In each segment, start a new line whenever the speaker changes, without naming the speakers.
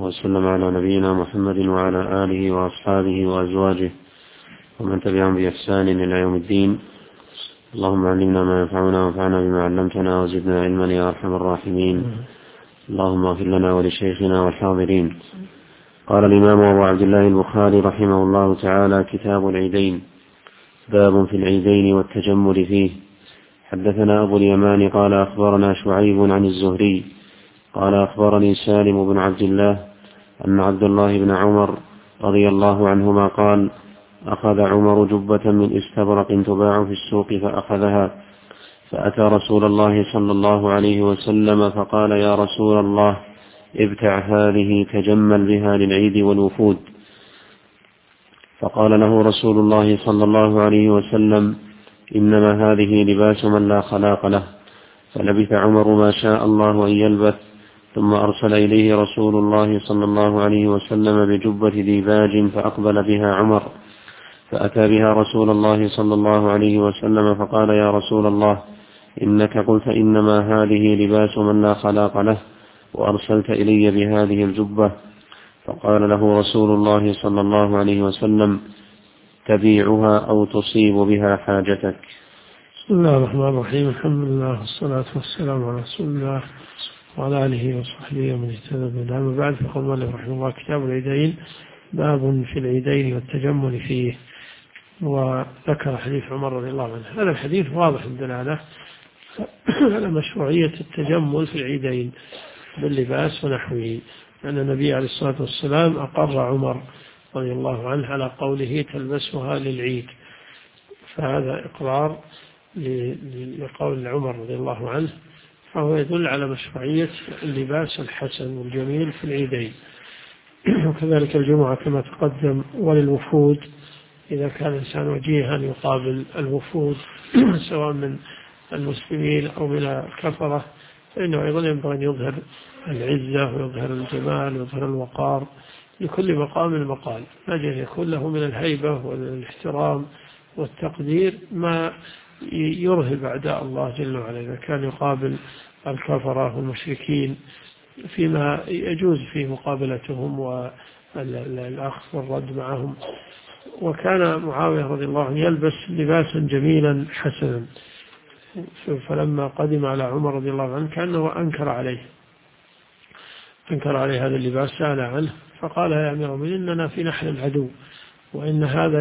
وسلم على نبينا محمد وعلى آله وأصحابه وأزواجه ومن تبعهم بإحسان إلى يوم الدين. اللهم علمنا ما ينفعنا وانفعنا بما علمتنا وزدنا علما يا أرحم الراحمين. اللهم اغفر لنا ولشيخنا والحاضرين. قال الإمام أبو عبد الله البخاري رحمه الله تعالى: كتاب العيدين. باب في العيدين والتجمل فيه. حدثنا أبو اليمان قال أخبرنا شعيب عن الزهري قال أخبرني سالم بن عبد الله أن عبد الله بن عمر رضي الله عنهما قال: أخذ عمر جبة من استبرق تباع في السوق فأخذها، فأتى رسول الله صلى الله عليه وسلم فقال: يا رسول الله، ابتع هذه تجمل بها للعيد والوفود. فقال له رسول الله صلى الله عليه وسلم: إنما هذه لباس من لا خلاق له. فلبث عمر ما شاء الله أن يلبث، ثم أرسل إليه رسول الله صلى الله عليه وسلم بجبة ديباج فأقبل بها عمر، فأتى بها رسول الله صلى الله عليه وسلم فقال: يا رسول الله، إنك قلت إنما هذه لباس من لا خلاق له، وأرسلت إلي بهذه الجبة. فقال له رسول الله صلى الله عليه وسلم: تبيعها أو تصيب بها حاجتك.
بسم الله الرحمن الرحيم. الحمد لله والصلاة والسلام على رسول الله وعلى آله وصحبه ومن اهتدى بهداه. أما بعد، فقال المؤلف رحمه الله: كتاب العيدين. باب في العيدين والتجمل فيه. وذكر حديث عمر رضي الله عنه. هذا الحديث واضح الدلالة على مشروعية التجمل في العيدين باللباس ونحوه، لأن النبي عليه الصلاة والسلام أقر عمر رضي الله عنه على قوله: تلبسها للعيد. فهذا إقرار لقول عمر رضي الله عنه، فهو يدل على مشروعية اللباس الحسن والجميل في العيدين. وكذلك الجمعة كما تقدم، وللوفود إذا كان الإنسان وجيها يقابل الوفود سواء من المسلمين أو من الكفرة، فإنه أيضا ينبغي أن يظهر العزة ويظهر الجمال ويظهر الوقار لكل مقام مقال، ما يكون له من الهيبة والاحترام والتقدير ما يرهب أعداء الله جل وعلا إذا كان يقابل الكفرة والمشركين فيما يجوز في مقابلتهم والأخذ والرد معهم. وكان معاوية رضي الله عنه يلبس لباسا جميلا حسنا، فلما قدم على عمر رضي الله عنه كأنه أنكر عليه هذا اللباس، سأل عنه فقال: يا أمير المؤمنين، إننا في نحل العدو، وإن هذا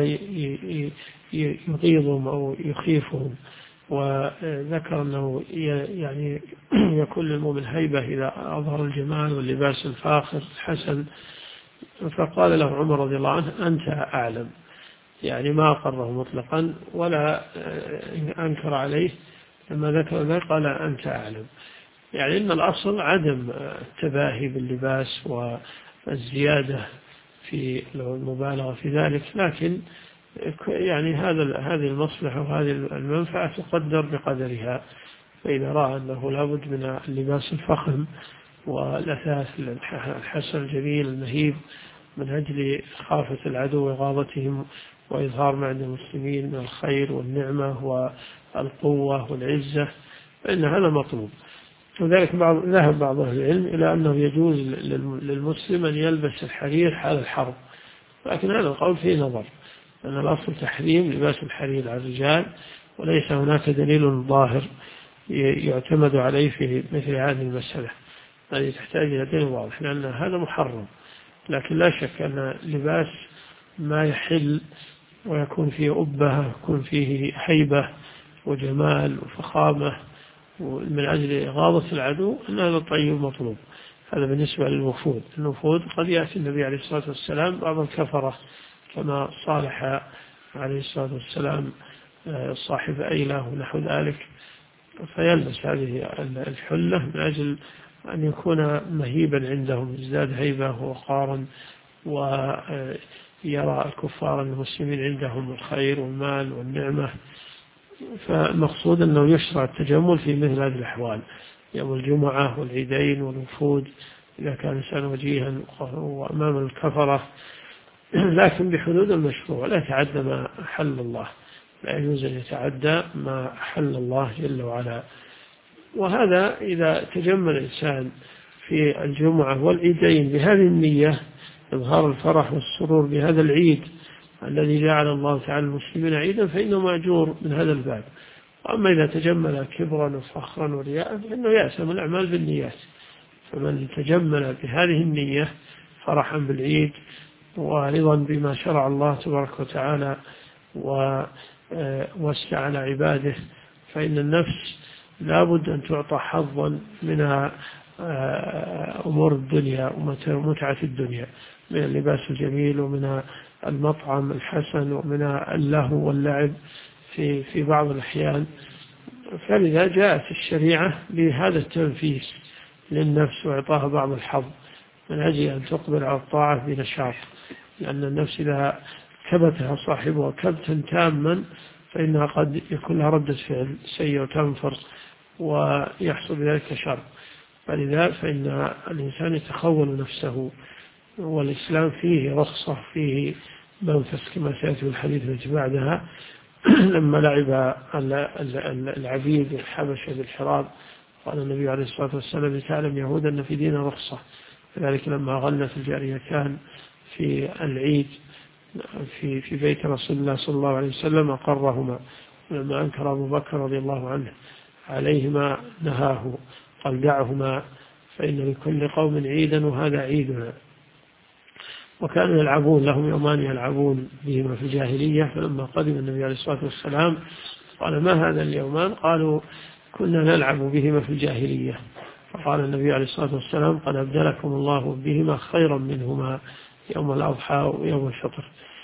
يغيظهم أو يخيفهم. وذكر أنه يعني يكون للمؤمن هيبة إذا أظهر الجمال واللباس الفاخر الحسن. فقال له عمر رضي الله عنه: أنت أعلم، يعني ما أقره مطلقا ولا أنكر عليه. لما ذكر ذلك قال: أنت أعلم، يعني إن الأصل عدم التباهي باللباس والزيادة في المبالغة في ذلك، لكن يعني هذه المصلحة وهذه المنفعة تقدر بقدرها. فإذا رأى أنه لابد من اللباس الفخم والأثاث الحسن الجميل المهيب من أجل خافة العدو وإغاظتهم وإظهار ما عند المسلمين من الخير والنعمة والقوة والعزة، فإن هذا مطلوب. وذلك ذهب بعض أهل العلم إلى أنه يجوز للمسلم أن يلبس الحرير حال الحرب، لكن هذا القول فيه نظر، أن الأصل تحريم لباس الحرير على الرجال، وليس هناك دليل ظاهر يعتمد عليه في مثل هذه المسألة. هذه تحتاج إلى دليل واضح، لأن هذا محرم. لكن لا شك أن لباس ما يحل ويكون فيه أبهة، يكون فيه هيبة وجمال وفخامة من أجل إغاظة العدو، أن هذا الطيب مطلوب. هذا بالنسبة للوفود. الوفود قد يأتي النبي عليه الصلاة والسلام بعض الكفرة، كما صالح عليه الصلاة والسلام صاحب أيلة ونحو ذلك، فيلبس هذه الحلة من أجل أن يكون مهيبا عندهم، يزداد هيبة ووقارا، ويرى الكفار المسلمين عندهم الخير والمال والنعمة. فالمقصود أنه يشرع التجمل في مثل هذه الأحوال، يوم الجمعة والعيدين والوفود، إذا كان الإنسان وجيها وأمام الكفرة، لكن بحدود المشروع، لا يتعدى ما أحل الله، لا يجوز أن يتعدى ما أحل الله جل وعلا. وهذا إذا تجمل الإنسان في الجمعة والعيدين بهذه النية، إظهار الفرح والسرور بهذا العيد الذي جعل الله تعالى المسلمين عيدا، فإنه مأجور من هذا الباب. وأما إذا تجمل كبرا وفخرا ورياء فإنه يأثم الأعمال بالنيات. فمن تجمل بهذه النية فرحا بالعيد ورضا بما شرع الله تبارك وتعالى ووسع على عباده، فإن النفس لا بد أن تعطى حظا من أمور الدنيا ومتعة الدنيا، من اللباس الجميل ومن المطعم الحسن ومن اللهو واللعب في بعض الأحيان. فلذا جاءت الشريعة بهذا التنفيس للنفس وإعطاها بعض الحظ من أجل أن تقبل على الطاعة بنشاط، لأن النفس إذا كبتها صاحبها كبتا تاما فإنها قد يكون لها ردة فعل سيئة وتنفر ويحصل بذلك شر. فلذا فإن الإنسان يتخول نفسه، والإسلام فيه رخصة، فيه منفس كما سيأتي في الحديث التي بعدها لما لعب العبيد الحبشة بالحراب قال النبي عليه الصلاة والسلام تعلم يهود أن في دين رخصة. كذلك لما غلت الجاريتان في العيد في بيت رسول الله صلى الله عليه وسلم أقرهما، ولما أنكر أبو بكر رضي الله عنه عليهما نهاه قال دعهما فإن لكل قوم عيدا وهذا عيدنا. وكانوا يلعبون لهم يومان يلعبون بهما في الجاهلية، فلما قدم النبي عليه الصلاة والسلام قال ما هذا اليومان؟ قالوا كنا نلعب بهما في الجاهلية. فقال النبي عليه الصلاة والسلام قد أبدلكم الله بهما خيرا منهما يوم الأضحى ويوم الفطر.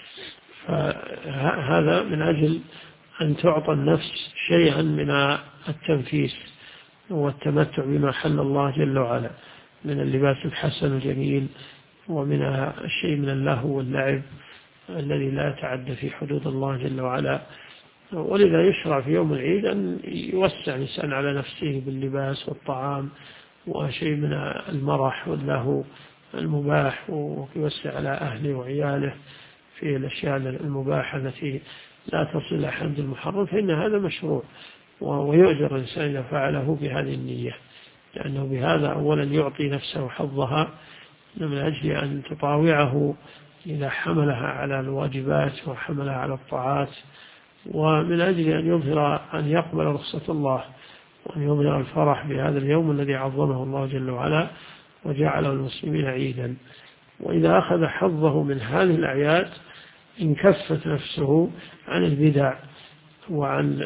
فهذا من أجل أن تعطى النفس شيئا من التنفيس والتمتع بما حل الله جل وعلا من اللباس الحسن الجميل ومن الشيء من اللهو واللعب الذي لا يتعدى في حدود الله جل وعلا. ولذا يشرع في يوم العيد أن يوسع الإنسان على نفسه باللباس والطعام وشيء من المرح واللهو المباح، ويوسع على أهله وعياله في الأشياء المباحة التي لا تصل إلى حد المحرم، فإن هذا مشروع ويؤجر الإنسان إذا فعله بهذه النية، لأنه بهذا أولا يعطي نفسه حظها من أجل أن تطاوعه إذا حملها على الواجبات وحملها على الطاعات، ومن أجل أن يظهر أن يقبل رخصة الله وأن يظهر الفرح بهذا اليوم الذي عظمه الله جل وعلا وجعله المسلمين عيدا. وإذا أخذ حظه من هذه الأعياد انكفت نفسه عن البدع وعن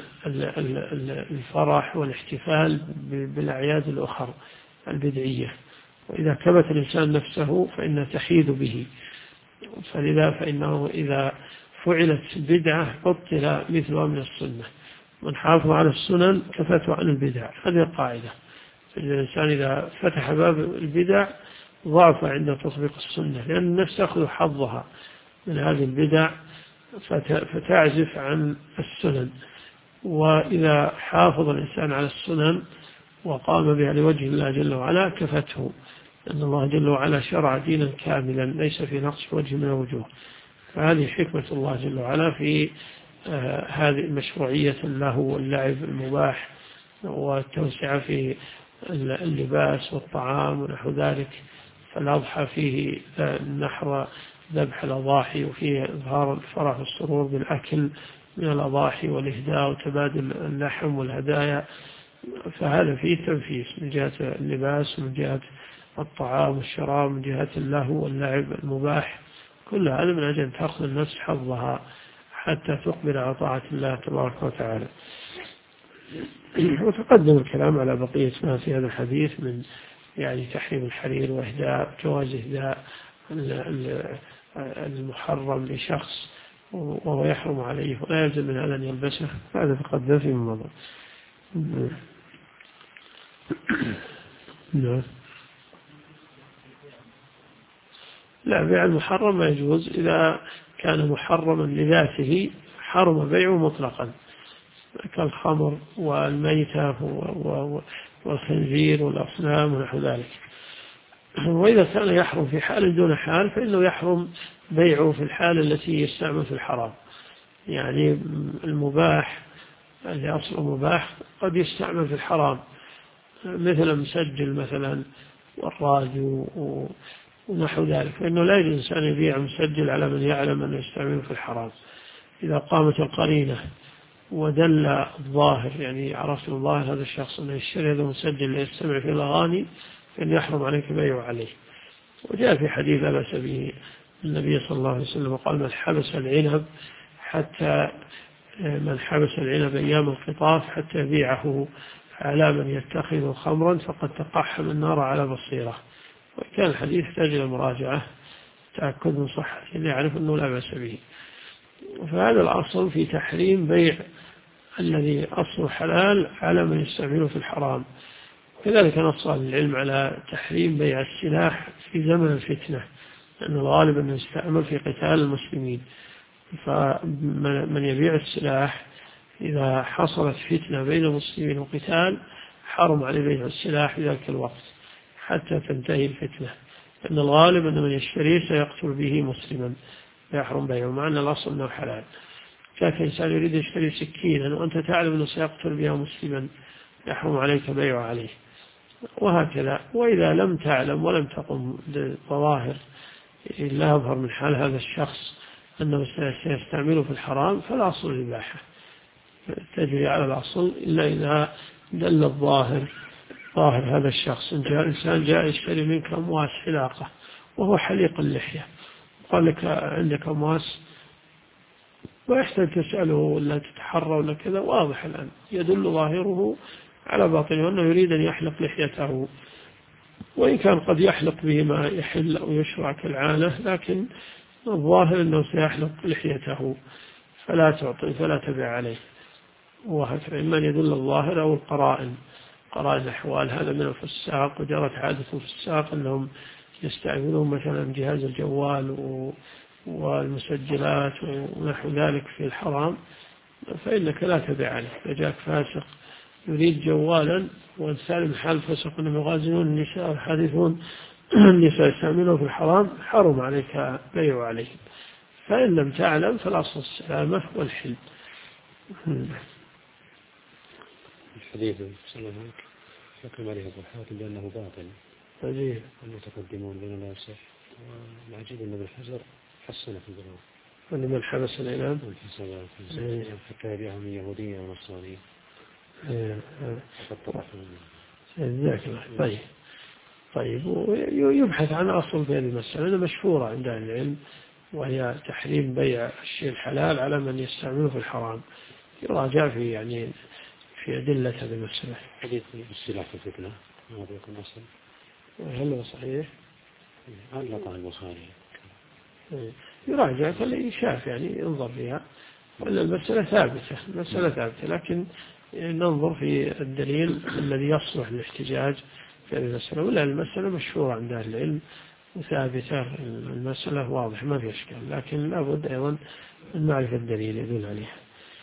الفرح والاحتفال بالأعياد الأخرى البدعية. وإذا كبت الإنسان نفسه فإن تحيد به. فلذا فإنه إذا فعلت بدعة بطل مثلها من السنة. من حافظ على السنن كفته عن البدع، هذه القاعدة. الإنسان إذا فتح باب البدع ضعف عند تطبيق السنة، لأن النفس تأخذ حظها من هذه البدع فتعزف عن السنن. وإذا حافظ الإنسان على السنن وقام بها لوجه الله جل وعلا كفته، أن الله جل وعلا شرع دينا كاملا ليس في نقص وجه من الوجوه. فهذه حكمة الله جل وعلا في هذه مشروعية اللهو واللعب المباح والتوسعة في اللباس والطعام ونحو ذلك. فالأضحى فيه نحر ذبح الأضاحي، وفيه إظهار الفرح والسرور بالأكل من الأضاحي والإهداء وتبادل اللحم والهدايا. فهذا فيه تنفيس من جهة اللباس ومن جهة الطعام والشراب من جهة اللهو واللعب المباح. كل هذا من أجل أن تأخذ النفس حظها حتى تقبل على طاعة الله تبارك وتعالى. وتقدم الكلام على بقية ما في هذا الحديث من يعني تحريم الحرير وإهداء جواز إهداء المحرم لشخص وهو يحرم عليه ولا يلزم من هذا أن يلبسه، هذا تقدم في الموضوع. نعم. لا، بيع المحرم ما يجوز إذا كان محرما لذاته حرم بيعه مطلقا كالخمر والميتة والخنزير والأصنام ونحو ذلك. وإذا كان يحرم في حال دون حال فإنه يحرم بيعه في الحال التي يستعمل في الحرام. يعني المباح اللي أصله مباح قد يستعمل في الحرام، مثلا مسجل مثلا والراديو ونحو ذلك، فإنه لا يجوز الإنسان يبيع مسجل على من يعلم أنه يستعمله في الحرام. إذا قامت القرينة ودل الظاهر، يعني عرفت الظاهر هذا الشخص أنه يشتري هذا المسجل ليستمع في الأغاني، فإن يحرم عليك بيعه عليه. وجاء في حديث لا بأس به النبي صلى الله عليه وسلم قال: من حبس العنب أيام القطاف حتى يبيعه على من يتخذ خمرا فقد تقحم النار على بصيرة. وكان الحديث يحتاج إلى مراجعة تأكد من صحته ليعرف أنه لا بأس به. فهذا الأصل في تحريم بيع الذي أصله حلال على من يستعمله في الحرام. كذلك نص العلم على تحريم بيع السلاح في زمن الفتنة، لأن الغالب أنه يستعمل في قتال المسلمين، فمن يبيع السلاح إذا حصلت فتنة بين المسلمين وقتال حرم عليه بيع السلاح في ذلك الوقت حتى تنتهي الفتنة، لأن الغالب أن من يشتريه سيقتل به مسلما يحرم بيعه، مع أن الأصل أنه حلال. كان إنسان يريد يشتري سكينا وأنت تعلم أنه سيقتل بها مسلما يحرم عليك بيعه عليه، وهكذا. وإذا لم تعلم ولم تقم بظواهر لا يظهر من حال هذا الشخص أنه سيستعمله في الحرام فالأصل الإباحة تجري على الأصل، إلا إذا دل الظاهر ظاهر هذا الشخص. إنسان جاء يشتري منك أمواس حلاقة وهو حليق اللحية، قال لك عندك أمواس، ويحتاج تسأله ولا تتحرى ولا كذا، واضح الآن يدل ظاهره على باطنه أنه يريد أن يحلق لحيته، وإن كان قد يحلق به ما يحل أو يشرع كالعانة، لكن الظاهر أنه سيحلق لحيته فلا تعطي فلا تبع عليه. وهكذا إما يدل الظاهر أو القرائن، قرائن الأحوال. هذا من الفساق، وجرت عادة الفساق أنهم يستعملون مثلا جهاز الجوال والمسجلات ونحو ذلك في الحرام، فإنك لا تبع عليه. فجاءك فاسق يريد جوالا وإنسان حال فسق أنهم يغازلون النساء ويحادثون النساء يستعملون في الحرام، حرم عليك بيع عليه. فإن لم تعلم فالأصل السلامة والحل.
الحديث صلى الله عليه وسلم حكم عليه أبو حاتم بأنه باطل المتقدمون بين لا يصح، والعجيب أن ابن حجر حسن في البلوغ
ولمن حبس الإمام
حتى يبيعهم من يهودية ونصرانية.
طيب ويبحث عن أصل في هذه المسألة مشهورة عند أهل العلم، وهي تحريم بيع الشيء الحلال على من يستعمله في الحرام. يراجع في أدلة هذه المسألة.
حديث السلاح في الفتنة هذا يكون أصل،
هل هو صحيح؟
علق البخاري.
يراجع فالإنشاف ينظر فيها، ولا المسألة ثابتة، لكن ننظر في الدليل الذي يصلح للاحتجاج في هذه المسألة، ولا المسألة مشهورة عند أهل العلم وثابتة، المسألة واضح ما في إشكال، لكن لابد أيضا من معرفة الدليل يدل عليها.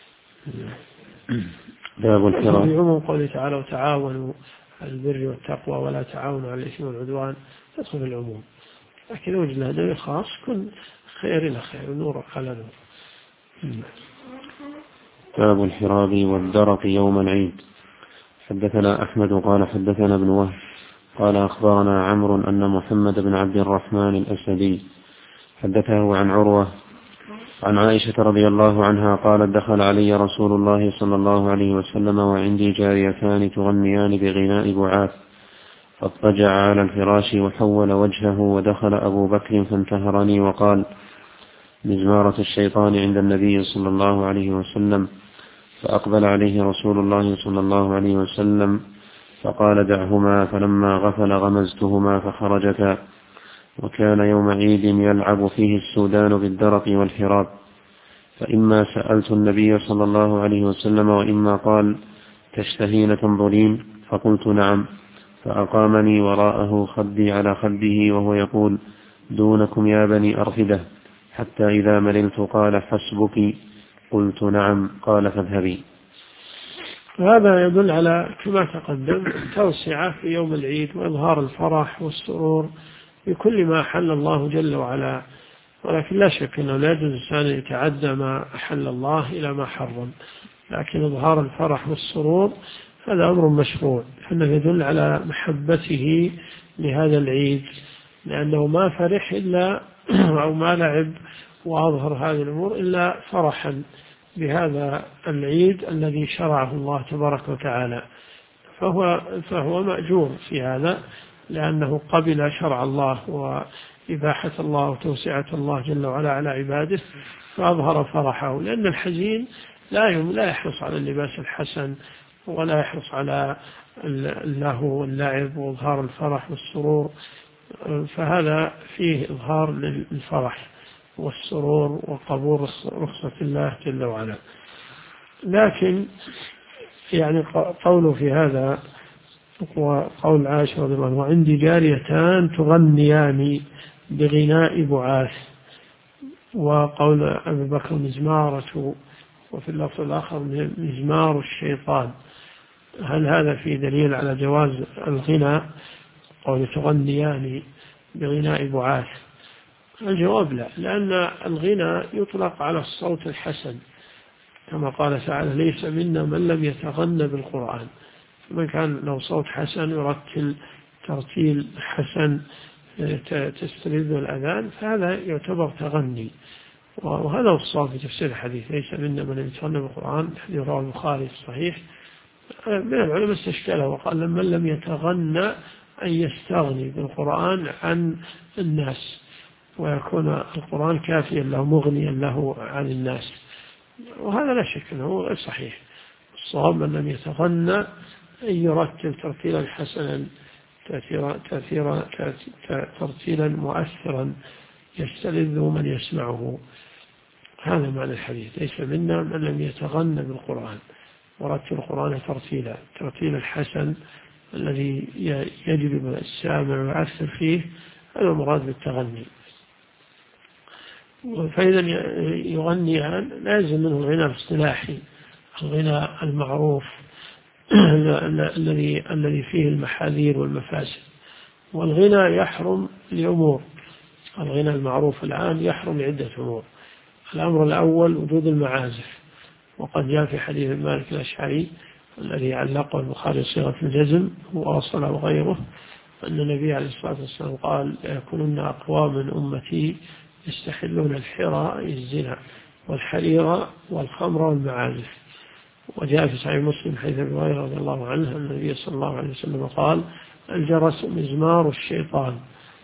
باب الحرام.
في عموم قوله تعالى: وتعاونوا على البر والتقوى ولا تعاونوا على الإثم والعدوان، تدخل في العموم، لكن وجد له دليل خاص كن خير إلى خير ونور على نور.
باب الحراب والدرق يوم العيد. حدثنا أحمد قال حدثنا ابن وهب قال أخبرنا عمرو أن محمد بن عبد الرحمن الأسدي حدثه عن عروة عن عائشة رضي الله عنها قالت: دخل علي رسول الله صلى الله عليه وسلم وعندي جاريتان تغنيان بغناء بعاث، فاضطجع على الفراش وحول وجهه، ودخل أبو بكر فانتهرني وقال: مزمارة الشيطان عند النبي صلى الله عليه وسلم. فأقبل عليه رسول الله صلى الله عليه وسلم فقال: دعهما، فلما غفل غمزتهما فخرجتا. وكان يوم عيد يلعب فيه السودان بالدرق والحراب، فإما سألت النبي صلى الله عليه وسلم وإما قال: تشتهين تنظرين؟ فقلت: نعم. فأقامني وراءه خدي على خده وهو يقول: دونكم يا بني أرفدة، حتى إذا مللت قال: حسبك. قلت: نعم. قال: فاذهبي.
هذا يدل على كما تقدم توسعة في يوم العيد وإظهار الفرح والسرور بكل ما أحل الله جل وعلا، ولكن لا شك أنه لا يجوز الإنسان يتعدى ما أحل الله إلى ما حرم، لكن إظهار الفرح والسرور هذا أمر مشروع، لأنه يدل على محبته لهذا العيد، لأنه ما فرح إلا أو ما لعب وأظهر هذه الأمور إلا فرحا بهذا العيد الذي شرعه الله تبارك وتعالى، فهو مأجور في هذا، لأنه قبل شرع الله وإباحة الله وتوسعة الله جل وعلا على عباده، فأظهر فرحه. لأن الحزين لا يحرص على اللباس الحسن، ولا يحرص على اللهو واللعب وإظهار الفرح والسرور، فهذا فيه إظهار للفرح والسرور وقبول رخصة الله جل وعلا. لكن يعني قوله في هذا وقول عائشة رضي الله عنها: وعندي جاريتان تغنيان بغناء بعاث، وقول أبي بكر: مزمارة، وفي اللفظ الآخر: مزمار الشيطان. هل هذا في دليل على جواز الغناء؟ قول تغنيان بغناء بعاث، الجواب لا، لأن الغناء يطلق على الصوت الحسن، كما قال تعالى: ليس منا من لم يتغنى بالقرآن. من كان له صوت حسن يرتل ترتيل حسن تستلذ الأذان، فهذا يعتبر تغني. وهذا هو الصواب في تفسير الحديث: ليس منا من لم يتغنى بالقرآن، الحديث رواه البخاري في الصحيح. من العلماء استشكله وقال: من لم يتغنى أن يستغني بالقرآن عن الناس، ويكون القرآن كافيا له مغنيا له عن الناس. وهذا لا شك أنه غير صحيح. الصواب: من لم يتغنى أن يرتل ترتيلا حسنا ترتيلا مؤثرا يستلذ من يسمعه. هذا معنى الحديث: ليس منا من لم يتغنى بالقرآن، ورتل القرآن ترتيل الحسن الذي يجلب السامع ويؤثر فيه، هذا المراد بالتغني. فإذا يغنيان لازم منه الغناء الاصطلاحي، الغناء المعروف الذي فيه المحاذير والمفاسد. والغنى يحرم لأمور، الغنى المعروف الآن يحرم لعدة أمور. الأمر الأول: وجود المعازف، وقد جاء في حديث مالك الأشعري الذي علقه البخاري صيغة الجزم وأصله غيره، أن النبي عليه الصلاة والسلام قال: يكونن أقوام من أمتي يستحلون الحرى الزنا والحرير والخمر والمعازف. وجاء في صحيح مسلم حديث أبي هريرة رضي الله عنه أن النبي صلى الله عليه وسلم قال: الجرس مزمار الشيطان.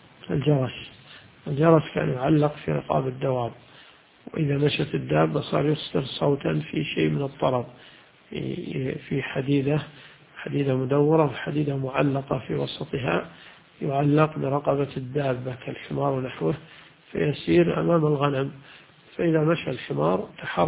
الجرس كان يعلق في رقاب الدواب، وإذا مشت الدابة صار يصدر صوتا في شيء من الطرب، في حديدة مدورة وحديدة معلقة في وسطها، يعلق برقبة الدابة كالحمار ونحوه، فيسير أمام الغنم. فإذا مشى الحمار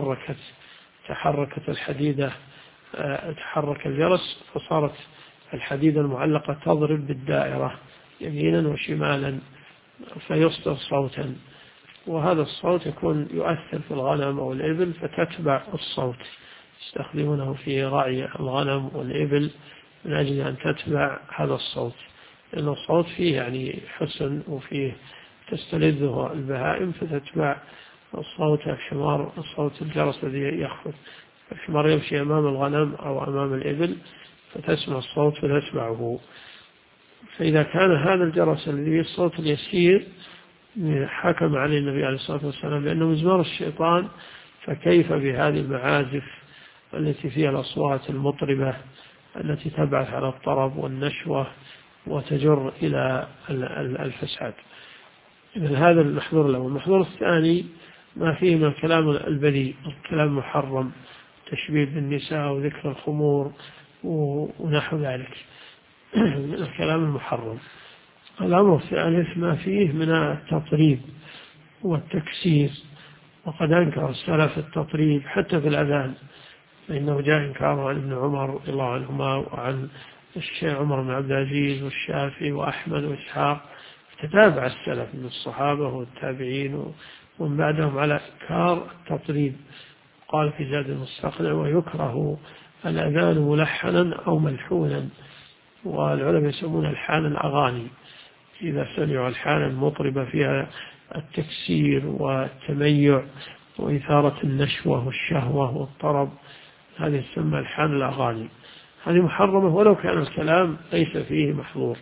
تحركت الحديدة، تحرك الجرس، فصارت الحديدة المعلقة تضرب بالدائرة يمينا وشمالا، فيصدر صوتا، وهذا الصوت يكون يؤثر في الغنم أو الإبل فتتبع الصوت، يستخدمونه في رعي الغنم والإبل من أجل أن تتبع هذا الصوت، لأن الصوت فيه يعني حسن وفيه تستلذه البهائم، فتتبع الصوت الحمار، الصوت الجرس الذي يخفت. الحمار يمشي أمام الغنم أو أمام الإبل فتسمع الصوت فتتبعه. فإذا كان هذا الجرس الذي الصوت اليسير حكم عليه النبي عليه الصلاة والسلام بأنه مزمار الشيطان، فكيف بهذه المعازف التي فيها الأصوات المطربة التي تبعث على الطرب والنشوة وتجر إلى الفساد. إذن هذا المحظور الأول. المحظور الثاني: ما فيه من الكلام البذيء، الكلام المحرم، تشبيه بالنساء وذكر الخمور ونحو ذلك من الكلام المحرم. الأمر الثالث: ما فيه من التطريب والتكسير، وقد أنكر السلف التطريب حتى في الأذان، فإنه جاء إنكاره عن ابن عمر رضي الله عنهما وعن الشيخ عمر بن عبد العزيز والشافعي وأحمد وإسحاق، تتابع السلف من الصحابة والتابعين ومن بعدهم على إنكار التطريب. قال في زاد المستقنع: ويكره الأذان ملحنا أو ملحونا. والعلماء يسمون الحان الأغاني، إذا سمعوا الحانا مطربة فيها التكسير والتميع وإثارة النشوة والشهوة والطرب، هذه تسمى الحان الأغاني. هذه محرمة ولو كان الكلام ليس فيه محظور.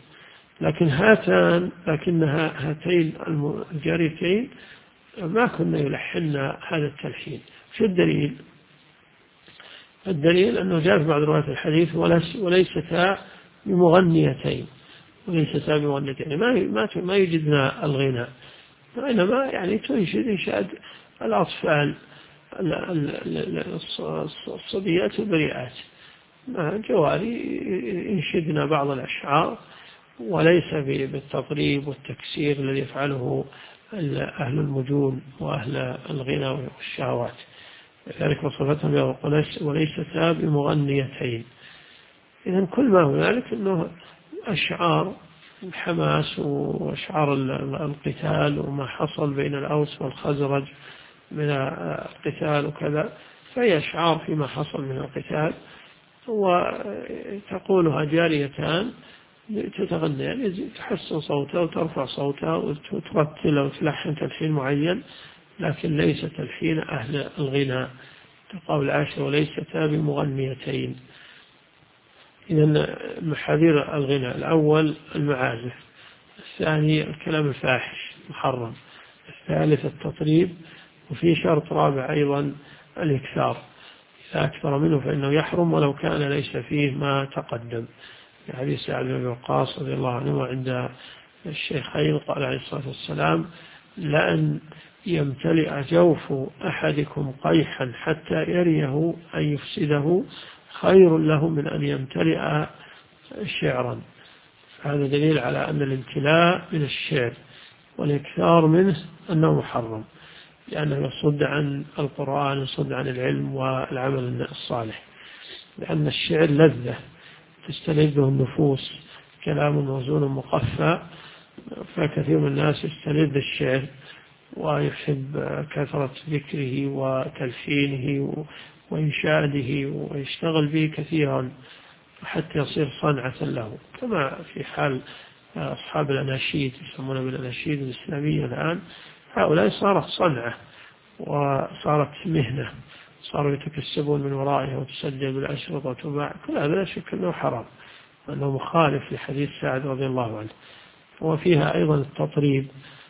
لكنها هاتين الجاريتين ما كنا يلحن هذا التلحين. شو الدليل؟ الدليل أنه جاء في بعض روايات الحديث وليستا بمغنيتين، ما يجدنا الغناء، وإنما يعني تنشد إنشاد الأطفال الصبيات البريئات، جواري ينشدنا بعض الأشعار، وليس بالتطريب والتكسير الذي يفعله أهل المجون وأهل الغنى والشهوات. لذلك وصفتهم وليستا بمغنيتين. إذن كل ما هنالك أنه أشعار الحماس وأشعار القتال وما حصل بين الأوس والخزرج من القتال وكذا، فهي أشعار فيما حصل من القتال، وتقولها جاريتان تتغنى، يعني تحسن صوتها وترفع صوتها وترتل وتلحن تلحين معين، لكن ليس تلحين أهل الغناء. تقول عائشة وليستا بمغنيتين. إذن محاذير الغناء: الأول المعازف، الثاني الكلام الفاحش محرم، الثالث التطريب، وفي شرط رابع أيضا الإكثار، إذا أكثر منه فإنه يحرم ولو كان ليس فيه ما تقدم. في حديث سعد بن وقاص رضي الله عنه عند الشيخين قال عليه الصلاة والسلام: لأن يمتلئ جوف أحدكم قيحا حتى يريه أن يفسده خير له من أن يمتلئ شعرا. هذا دليل على أن الامتلاء من الشعر والإكثار منه أنه محرم، لأنه يصد عن القرآن ويصد عن العلم والعمل الصالح، لأن الشعر لذة تستلذه النفوس، كلام موزون مقفى، فكثير من الناس يستلذ الشعر ويحب كثرة ذكره وتلحينه وإنشاده ويشتغل به كثيرا حتى يصير صنعة له، كما في حال أصحاب الأناشيد يسمون بالأناشيد الإسلامية الآن. هؤلاء صارت صنعة وصارت مهنة، صاروا يتكسبون من ورائها وتسجل بالأشرطة وتباع. كل هذا لا شك أنه حرام، أنه مخالف لحديث سعد رضي الله عنه. وفيها أيضا التطريب،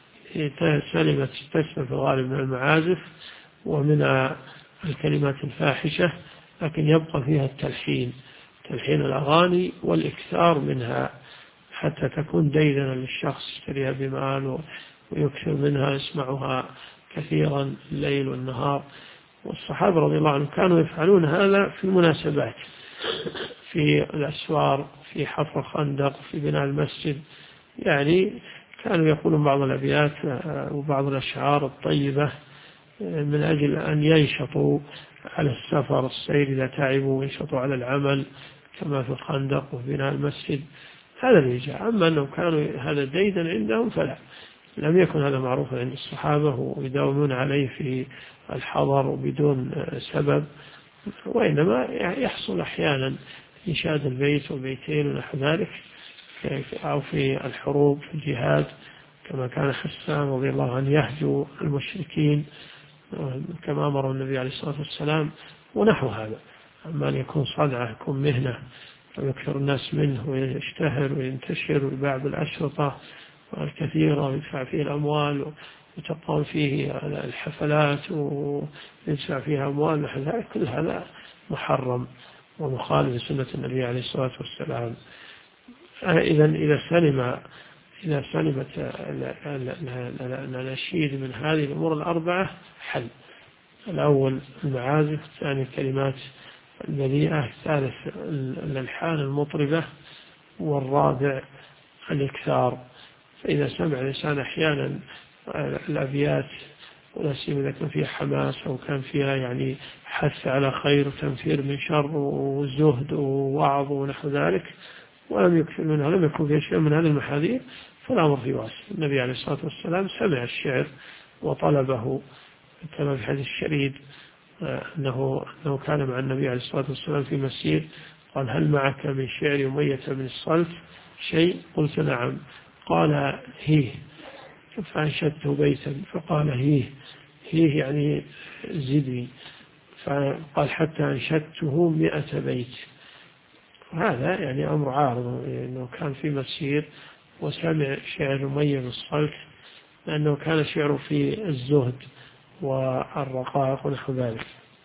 تسلم في الغالب من المعازف ومن الكلمات الفاحشة، لكن يبقى فيها تلحين الأغاني والإكثار منها حتى تكون ديدنا للشخص يشتريها بمال ويكثر منها، يسمعها كثيرا الليل والنهار. والصحابة رضي الله عنهم كانوا يفعلون هذا في المناسبات، في الأسوار، في حفر الخندق، في بناء المسجد، يعني كانوا يقولون بعض الأبيات وبعض الأشعار الطيبة من أجل أن ينشطوا على السفر السير إذا تعبوا، وينشطوا على العمل كما في الخندق وفي بناء المسجد. هذا اللي جاء. أما أنهم كانوا هذا ديدا عندهم فلا، لم يكن هذا معروفا عند الصحابة ويداومون عليه في الحضر وبدون سبب، وإنما يحصل أحيانا إنشاد البيت والبيتين ونحو ذلك، أو في الحروب في الجهاد كما كان حسان رضي الله عنه يهجو المشركين كما أمر النبي عليه الصلاة والسلام ونحو هذا. أما أن يكون صنعة، يكون مهنة ويكثر الناس منه ويشتهر وينتشر ويباع بالأشرطة الكثيرة ويدفع فيه الأموال وتقام فيه الحفلات ويدفع فيها أموال نحو ذلك، كل هذا محرم ومخالف لسنة النبي عليه الصلاة والسلام. إذا سلمت الأناشيد من هذه الأمور الأربعة حل: الأول المعازف، الثاني الكلمات البذيئة، الثالث الألحان المطربة، والرابع الإكثار. فإذا سمع الإنسان أحيانا الأبيات ولا سيما إذا كان فيها حماس أو كان فيها يعني حث على خير وتنفير من شر وزهد ووعظ ونحو ذلك، ولم يكثر منها، لم يكن فيها شيء من هذه المحاذير، فالأمر في واسع. النبي عليه الصلاة والسلام سمع الشعر وطلبه، كما في حديث الشريد أنه كان مع النبي عليه الصلاة والسلام في مسير، قال: هل معك من شعر أمية بن الصلت شيء؟ قلت: نعم. قال: هيه. فأنشدته بيتا، فقال: هيه يعني زدني. فقال: حتى أنشدته 100 بيت. هذا يعني أمر عارض، أنه كان في مسير وسمع شعر مميز الصوت، لأنه كان شعره في الزهد والرقائق ونحو ذلك.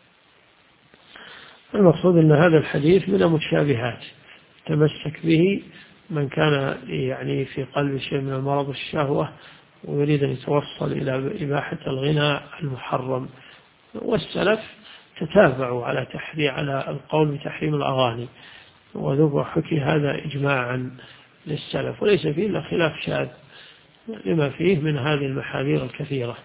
المقصود أن هذا الحديث من المتشابهات تمسك به من كان يعني في قلب شيء من المرض والشهوة ويريد أن يتوصل إلى إباحة الغنى المحرم. والسلف تتابعوا على القول بتحريم الأغاني، وذو حكي هذا إجماعا للسلف، وليس فيه إلا خلاف شاذ لما فيه من هذه المحاذير الكثيرة.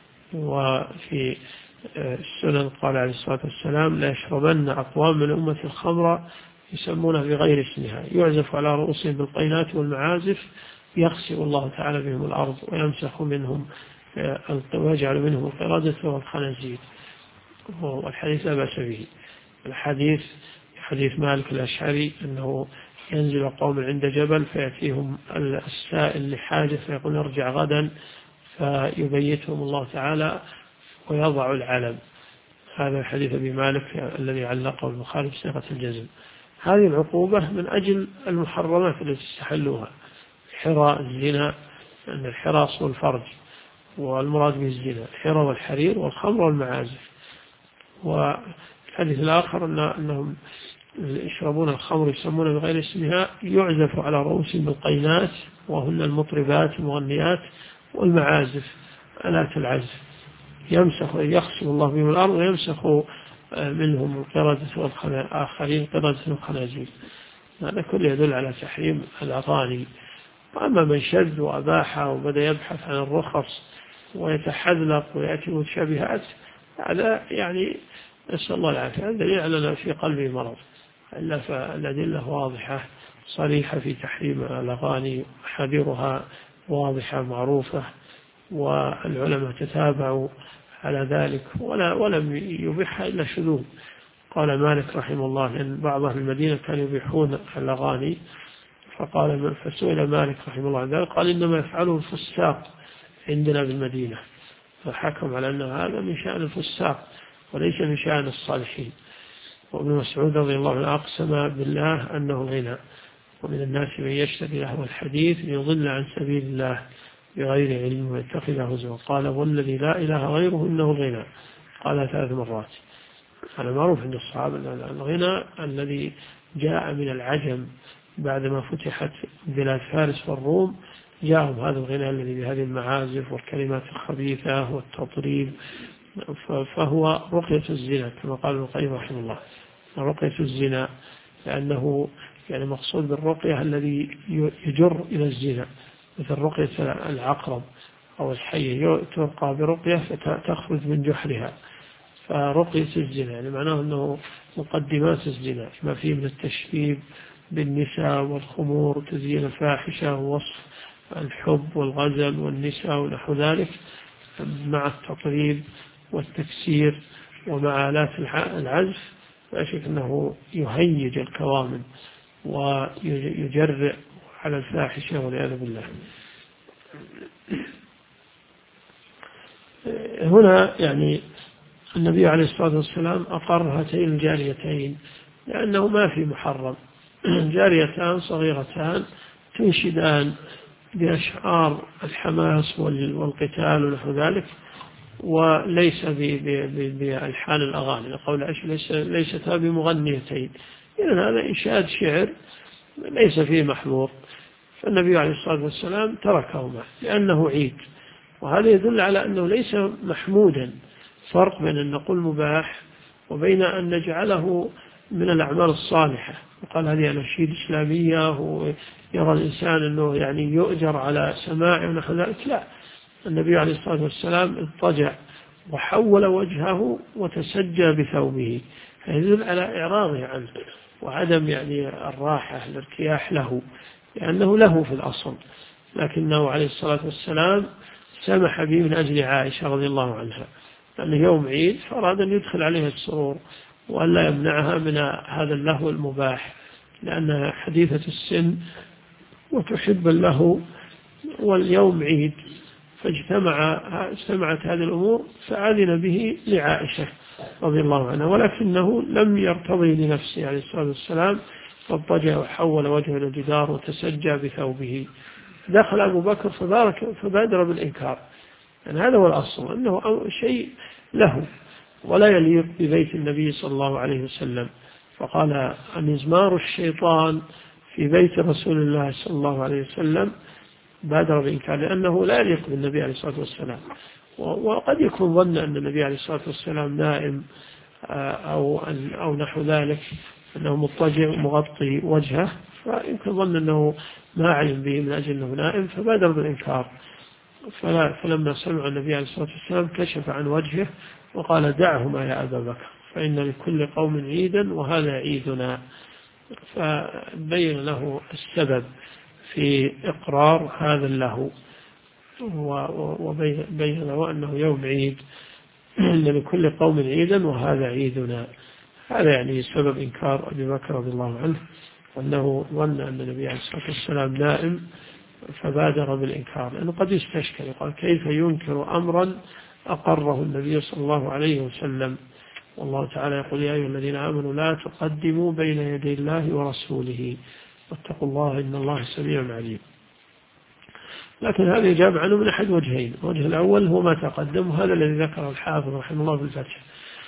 وفي السنن قال عليه الصلاة والسلام: لا يشربن أقوام من أمة الخمر يسمونها بغير اسمها يعزف على رؤوسهم بالقينات والمعازف يخسف الله تعالى بهم الأرض ويمسح منهم ويجعل منهم القردة والخنازير. والحديث لا بأس به. الحديث حديث مالك الأشعري أنه ينزل قوم عند جبل فيأتيهم السائل لحاجة فيقول نرجع غدا، فيبيتهم الله تعالى ويضع العلم. هذا الحديث أبي مالك الذي علقه البخاري بصيغة الجزم. هذه العقوبة من أجل المحرمات التي استحلوها: حراء الزنا، أن الحراء والفرج، والمراد به الزنا الحراء والحرير والخمر والمعازف. والحديث الآخر أنهم يشربون الخمر يسمون بغير اسمها يعزف على رؤوسهم بالقينات وهن المطربات المغنيات والمعازف آلات العزف يخسف الله بهم الأرض ويمسخ منهم القردة والآخرين قردة والخنازير. هذا كله يدل على تحريم الأغاني. وأما من شذ وأباح وبدأ يبحث عن الرخص ويتحذلق ويأتي متشابهات، هذا يعني نسأل الله العافية، هذا دليل على أن في قلبه مرض. إلا فالأدلة واضحة صريحة في تحريم الأغاني، محاذيرها واضحة معروفة، والعلماء تتابعوا على ذلك ولم يبيحها إلا شذوذ. قال مالك رحمه الله أن بعض أهل المدينة كانوا يبيحون الأغاني، فسئل مالك رحمه الله عن ذلك قال إنما يفعله الفساق عندنا بالمدينة، فحكم على أن هذا من شأن الفساق وليس من شأن الصالحين. وابن مسعود رضي الله عنه أقسم بالله أنه الغنى، ومن الناس من يشتري لهو الحديث ليضل عن سبيل الله بغير علم ويتخذه هزوا. قال والذي لا إله غيره إنه الغنى، قال 3 مرات. هذا معروف عند الصحابة الغنى الذي جاء من العجم بعدما فتحت بلاد فارس والروم، جاءهم هذا الغنى الذي بهذه المعازف والكلمات الخبيثة والتطريب، فهو رقية الزنا كما قال ابن القيم رحمه الله، رقية الزنا، لأنه يعني مقصود بالرقية الذي يجر إلى الزنا، مثل رقية العقرب أو الحية ترقى برقية فتخرج من جحرها، فرقية الزنا يعني معناه أنه مقدمات الزنا ما فيه من التشبيب بالنساء والخمور وتزيين الفاحشة ووصف الحب والغزل والنساء ونحو ذلك، مع التطريب والتكسير ومع آلات العزف، لا شك أنه يهيج الكوامن ويجرئ على الفاحشة والعياذ بالله. هنا يعني النبي عليه الصلاة والسلام أقر هاتين الجاريتين لأنه ما في محرم، جاريتان صغيرتان تنشدان بأشعار الحماس والقتال ونحو ذلك، وليس بألحان الأغاني، قول ليستا بمغنيتين، إذن هذا إنشاد شعر ليس فيه محظور. فالنبي عليه الصلاة والسلام تركهما لأنه عيد، وهذا يدل على أنه ليس محمودا. فرق بين أن نقول مباح وبين أن نجعله من الأعمال الصالحة، وقال هذه أناشيد إسلامية ويرى الإنسان أنه يعني يؤجر على سماعه ونحو ذلك. لا، النبي عليه الصلاة والسلام اضطجع وحول وجهه وتسجى بثوبه، فيدل على إعراضه عنه وعدم يعني الراحة الارتياح له، لأنه له في الأصل، لكنه عليه الصلاة والسلام سمح به من أجل عائشة رضي الله عنها، لأنه يوم عيد فأراد أن يدخل عليها السرور وألا يمنعها من هذا اللهو المباح، لأنها حديثة السن وتحب اللهو واليوم عيد، فاجتمعت هذه الأمور فأذن به لعائشة رضي الله عنها، ولكنه لم يرتضي لنفسه عليه الصلاة والسلام فاضطجع وحول وجهه إلى الجدار وتسجى بثوبه. دخل أبو بكر فبادر بالإنكار. يعني هذا هو الأصل، أنه شيء له ولا يليق ببيت النبي صلى الله عليه وسلم. فقال مزمار الشيطان في بيت رسول الله صلى الله عليه وسلم، بادر بالإنكار لأنه لا يليق بالنبي عليه الصلاة والسلام. وقد يكون ظن أن النبي عليه الصلاة والسلام نائم أو نحو ذلك، أنه مضطجع مغطي وجهه، فيمكن ظن أنه ما علم به من أجل أنه نائم فبادر بالإنكار. فلما سمع النبي عليه الصلاة والسلام كشف عن وجهه وقال دعهما يا أبا بكر فإن لكل قوم عيدا وهذا عيدنا. فبين له السبب في إقرار هذا اللهو، وبين له أنه يوم عيد إن لكل قوم عيدا وهذا عيدنا. هذا يعني سبب إنكار أبي بكر رضي الله عنه، وأنه ظن أن النبي عليه الصلاة والسلام نائم فبادر بالإنكار. لأنه قد يستشكل يقال كيف ينكر أمرا أقره النبي صلى الله عليه وسلم. والله تعالى يقول يا أيها الذين آمنوا لا تقدموا بين يدي الله ورسوله واتقوا الله إن الله سميع عليم. لكن هذا يجاب عنه من أحد وجهين. الوجه الأول هو ما تقدم، وهذا الذي ذكره الحافظ رحمه الله في الفتح.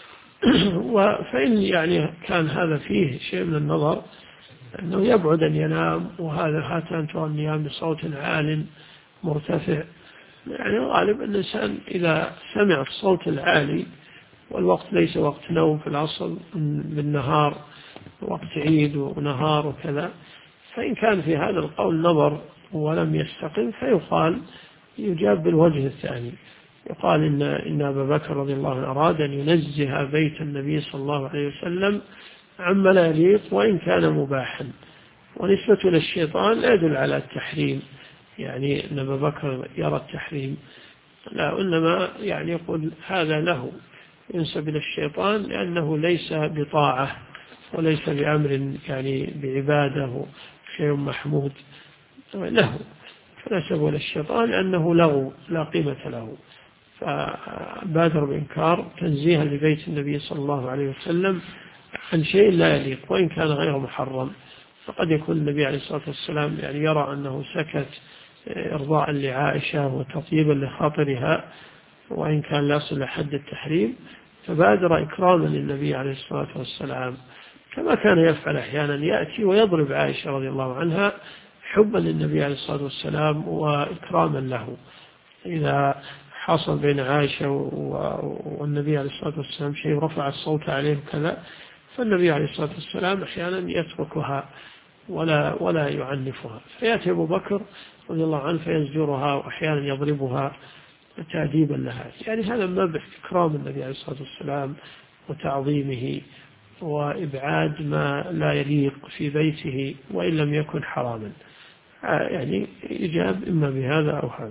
فإن يعني كان هذا فيه شيء من النظر أنه يبعد أن ينام، وهذا هاتان النيام بصوت عال مرتفع. يعني غالب أن الإنسان إذا سمع الصوت العالي والوقت ليس وقت نوم في العصر بالنهار، وقت عيد ونهار وكذا، فإن كان في هذا القول نظر ولم يستقم فيقال يجاب بالوجه الثاني. يقال إن أبا بكر رضي الله عنه أراد أن ينزه بيت النبي صلى الله عليه وسلم عما لا يليق وإن كان مباحا. ونسبة للشيطان لا يدل على التحريم، يعني أن أبا بكر يرى التحريم، لا، إنما يعني يقول هذا له ينسب إلى الشيطان لأنه ليس بطاعة وليس بأمر يعني بعبادة شيء محمود له، فنسبه للشيطان لأنه لغو لا قيمة له. فبادر بإنكار تنزيها لبيت النبي صلى الله عليه وسلم عن شيء لا يليق وإن كان غير محرم. فقد يكون النبي عليه الصلاة والسلام يعني يرى أنه سكت إرضاء لعائشة وتطيبا لخاطرها وإن كان لا يصل لحد التحريم، فبادر إكراما للنبي عليه الصلاة والسلام، كما كان يفعل أحيانا، يأتي ويضرب عائشة رضي الله عنها حبا للنبي عليه الصلاة والسلام وإكراما له. إذا حصل بين عائشة والنبي عليه الصلاة والسلام شيء رفع الصوت عليه كذا، فالنبي عليه الصلاة والسلام أحيانا يتركها ولا يعنفها، فيأتي أبو بكر رضي الله عنه فيزجرها وأحيانا يضربها تأديبا لها. يعني هذا مبح إكرام النبي عليه الصلاة والسلام وتعظيمه وإبعاد ما لا يليق في بيته وإن لم يكن حراما. يعني إجاب إما بهذا أو هذا.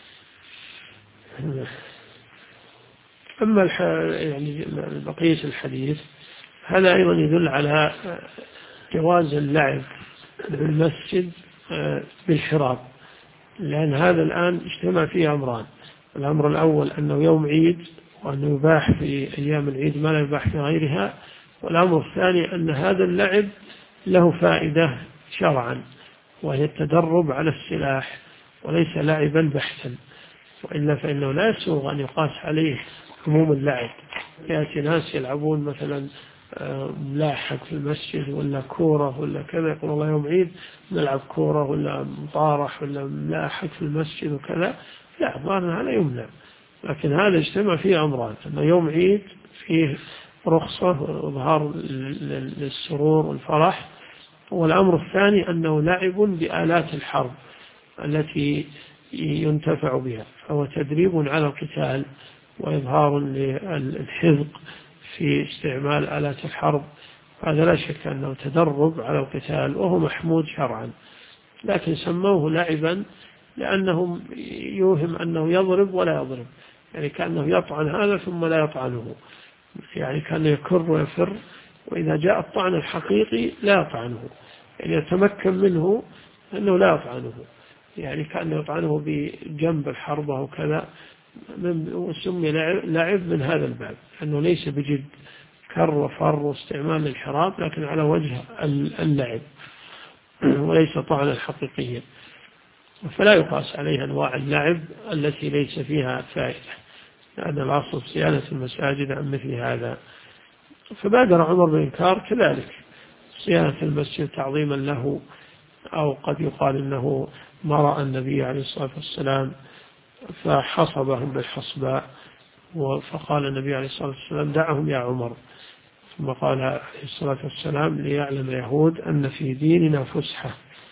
أما يعني بقية الحديث هذا أيضا يدل على جواز اللعب بالمسجد بالحراب، لأن هذا الآن اجتمع فيه أمران. الأمر الأول أنه يوم عيد وأنه يباح في أيام العيد ما لا يباح في غيرها، والأمر الثاني أن هذا اللعب له فائدة شرعا وهي التدرب على السلاح وليس لعبا بحتا، وإلا فإنه لا يسوغ أن يقاس عليه عموم اللعب. يأتي ناس يلعبون مثلا ملاحق في المسجد ولا كورة ولا كذا، يقول الله يوم عيد نلعب كورة ولا مطارح ولا ملاحق في المسجد وكذا، لا، ظاهر هذا يمنع. لكن هذا اجتمع فيه أمران، أنه يوم عيد فيه رخصة وإظهار للسرور والفرح، والأمر الثاني أنه لعب بآلات الحرب التي ينتفع بها، فهو تدريب على القتال وإظهار للحذق في استعمال آلات الحرب. هذا لا شك أنه تدرب على القتال وهو محمود شرعا، لكن سموه لعبا لأنه يوهم أنه يضرب ولا يضرب، يعني كأنه يطعن هذا ثم لا يطعنه، يعني كأنه يكر ويفر، وإذا جاء الطعن الحقيقي لا يطعنه، يعني يتمكن منه أنه لا يطعنه، يعني كأنه يطعنه بجنب الحربة وكذا، وسمي لعب من هذا الباب أنه ليس بجد كر وفر واستعمال الحراب، لكن على وجه اللعب وليس طعنا حقيقيا، فلا يقاس عليها أنواع اللعب التي ليس فيها فائدة، لأن الأصل صيانة المساجد عن مثل هذا. فبادر عمر بالإنكار كذلك، صيانة المسجد تعظيما له، أو قد يقال إنه ما رأى النبي عليه الصلاة والسلام فحصبهم بالحصباء، فقال النبي عليه الصلاة والسلام دعهم يا عمر، ثم قال عليه الصلاة والسلام ليعلم اليهود أن في ديننا فسحة.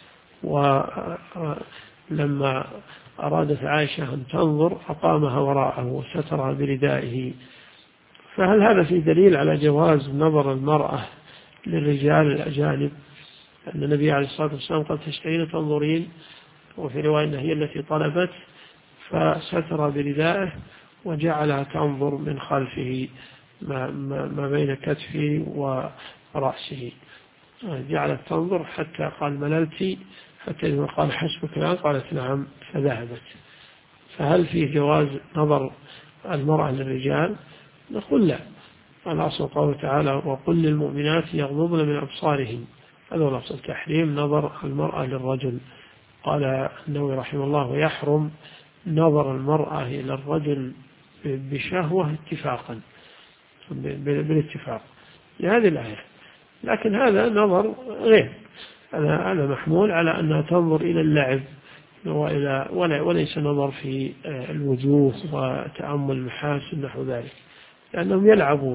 ولما أرادت عائشة أن تنظر أقامها وراءه وسترها بردائه. فهل هذا في دليل على جواز نظر المرأة للرجال الأجانب؟ أن النبي عليه الصلاة والسلام قال تشتهين تنظرين، وفي رواية أنها هي التي طلبت، فستر بردائه وجعلها تنظر من خلفه ما بين كتفه ورأسه، جعلت تنظر حتى قال مللتي، حتى إذا قال حسبك الآن قالت نعم فذهبت. فهل في جواز نظر المرأة للرجال؟ نقول لا، الأصل قوله تعالى وقل للمؤمنات يغضضن من أبصارهن، هذا هو الأصل، تحريم نظر المرأة للرجل. قال النووي رحمه الله ويحرم نظر المرأة إلى الرجل بشهوة اتفاقا، بالاتفاق لهذه الآية، لكن هذا نظر غير، هذا محمول على أنها تنظر إلى اللعب وليس نظر في الوجوه وتأمل المحاسن نحو ذلك، لأنهم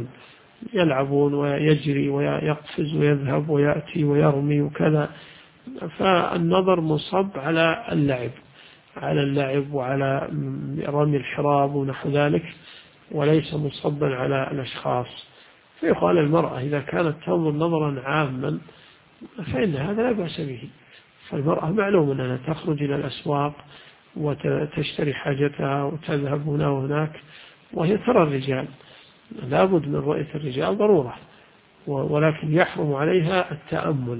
يلعبون ويجري ويقفز ويذهب ويأتي ويرمي وكذا، فالنظر مصب على اللعب وعلى رمي الحراب ونحو ذلك، وليس مصبا على الأشخاص. فيقال المرأة إذا كانت تنظر نظرا عاما فإن هذا لا بأس به، فالمرأة معلوم أنها تخرج إلى الأسواق وتشتري حاجتها وتذهب هنا وهناك، وهي ترى الرجال، لابد من رؤية الرجال ضرورة، ولكن يحرم عليها التأمل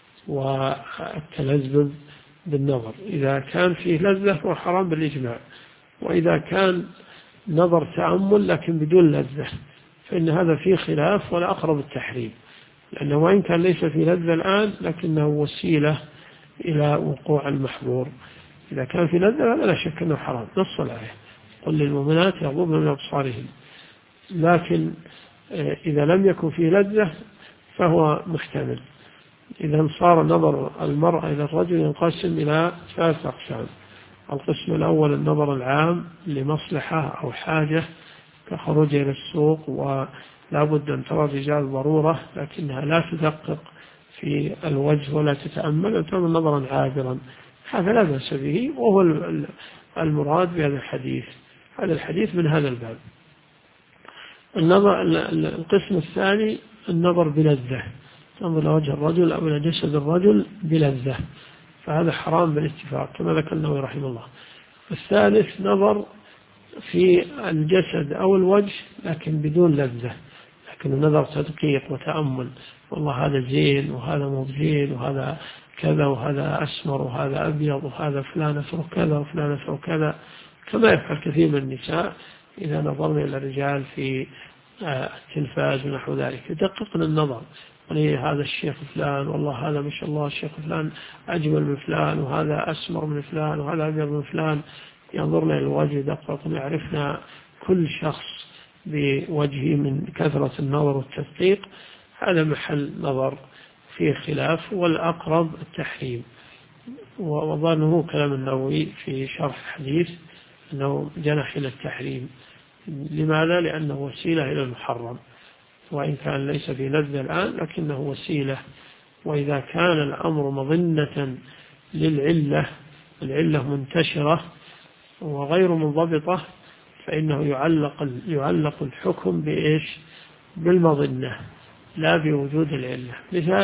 والتلذذ بالنظر. إذا كان فيه لذة فهو حرام بالإجماع، وإذا كان نظر تأمل لكن بدون لذة فإن هذا فيه خلاف، ولا أقرب التحريم، لأنه وإن كان ليس فيه لذة الآن لكنه وسيلة إلى وقوع المحظور. إذا كان فيه لذة لا شك أنه حرام، نص الآية قل للمؤمنات يغضضن من أبصارهن. لكن إذا لم يكن فيه لذة فهو محتمل. إذا صار نظر المرأة إلى الرجل ينقسم إلى 3 أقسام. القسم الأول النظر العام لمصلحة أو حاجة كخروج إلى السوق ولا بد أن ترى الرجال ضرورة، لكنها لا تدقق في الوجه ولا تتأمل وتنظر نظرا عابرا، هذا لا بأس به، وهو المراد بهذا الحديث. هذا الحديث من هذا الباب. القسم الثاني النظر بلذة، تنظر إلى وجه الرجل أو إلى جسد الرجل بلذة، فهذا حرام بالاتفاق كما ذكر النووي رحمه الله. الثالث نظر في الجسد أو الوجه لكن بدون لذة، لكن نظر تدقيق وتأمل، والله هذا زين وهذا مو زين وهذا كذا وهذا أسمر وهذا أبيض وهذا فلان أفرق كذا وفلان أفرق كذا، كما يفعل كثير من النساء إذا نظرنا إلى الرجال في التلفاز ونحو ذلك، يدققنا النظر، هذا الشيخ فلان والله هذا ما شاء الله الشيخ فلان أجمل من فلان وهذا أسمر من فلان وهذا أبيض من فلان، ينظرنا إلى الوجه يدققنا، يعرفنا كل شخص بوجهه من كثرة النظر والتدقيق. هذا محل نظر فيه خلاف، والأقرب التحريم، وظنه كلام النووي في شرح الحديث أنه جنح إلى التحريم. لماذا؟ لأنه وسيلة إلى المحرم، وإن كان ليس في لذة الآن لكنه وسيلة. وإذا كان الأمر مظنة للعلة، العلة منتشرة وغير منضبطة، فإنه يعلق الحكم بإيش؟ بالمظنة لا بوجود العلة.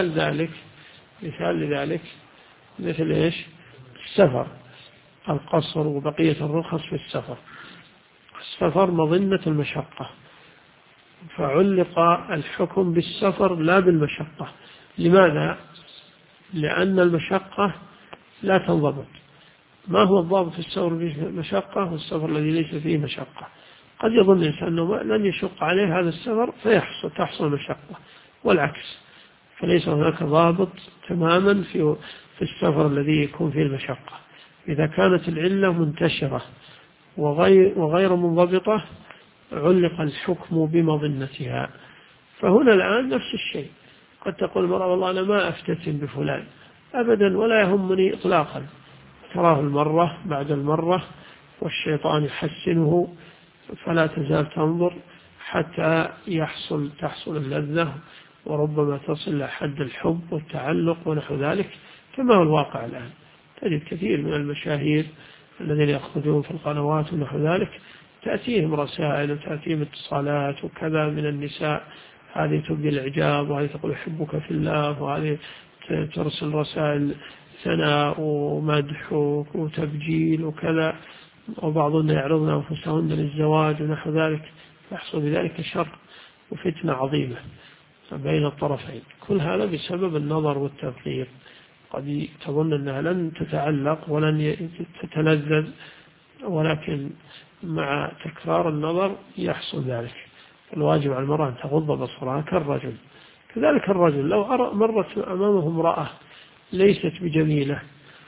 مثال لذلك مثل إيش؟ السفر، القصر وبقية الرخص في السفر. السفر مظنة المشقة، فعلق الحكم بالسفر لا بالمشقة. لماذا؟ لأن المشقة لا تنضبط. ما هو الضابط في السفر فيه مشقة والسفر الذي ليس فيه مشقة؟ قد يظن الإنسان أنه لن يشق عليه هذا السفر تحصل مشقة، والعكس. فليس هناك ضابط تماما في السفر الذي يكون فيه المشقة. إذا كانت العلة منتشرة وغير منضبطة علق الحكم بمظنتها. فهنا الآن نفس الشيء، قد تقول المرأة والله أنا ما أفتتن بفلان أبدا ولا يهمني إطلاقا، تراه المرة بعد المرة والشيطان يحسنه، فلا تزال تنظر حتى تحصل اللذة، وربما تصل إلى حد الحب والتعلق ونحو ذلك، كما هو الواقع الآن. تجد كثير من المشاهير الذين يخرجون في القنوات ونحو ذلك تأتيهم رسائل وتأتيهم اتصالات وكذا من النساء، هذه تبدي الإعجاب وهذه تقول أحبك في الله، وهذه ترسل رسائل ثناء ومدح وتبجيل وكذا، وبعضهم يعرضن أنفسهن للزواج ونحو ذلك، يحصل بذلك شر وفتنة عظيمة بين الطرفين. كل هذا بسبب النظر والتفكير. قد تظن أنها لن تتعلق ولن تتلذذ، ولكن مع تكرار النظر يحصل ذلك. الواجب على المرأة أن تغض بصرها كالرجل. كذلك الرجل لو مرت أمامه امرأة ليست بجميلة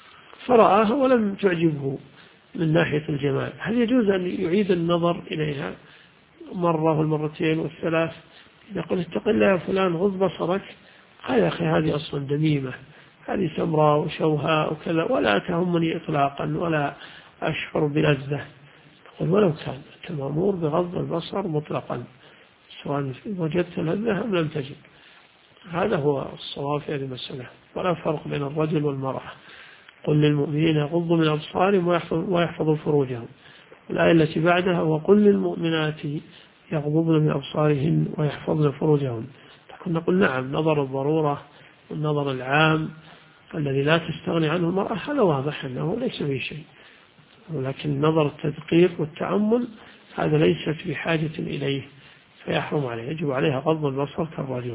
فرآها ولم تعجبه من ناحية الجمال، هل يجوز أن يعيد النظر إليها مرة والمرتين والثلاث؟ يقول اتق الله يا فلان غض بصرك، قال يا أخي هذه أصلا دميمة، هذه سمراء وشوهاء وكذا ولا تهمني إطلاقا ولا أشعر بلذة. يقول ولو كان أنت مأمور بغض البصر مطلقا سواء وجدت لذة أم لم تجد. هذا هو الصواب في هذه المسألة، ولا فرق بين الرجل والمرأة. قل للمؤمنين يغضوا من أبصارهم ويحفظوا فروجهم. الآية التي بعدها وقل للمؤمنات يغضضن من أبصارهن ويحفظن فروجهن. نقول نعم، نظر الضرورة والنظر العام الذي لا تستغني عنه المرأة هذا واضح أنه ليس فيه شيء، ولكن نظر التدقيق والتأمل هذا ليست بحاجة إليه فيحرم عليه، يجب عليها غض البصر كالرجل.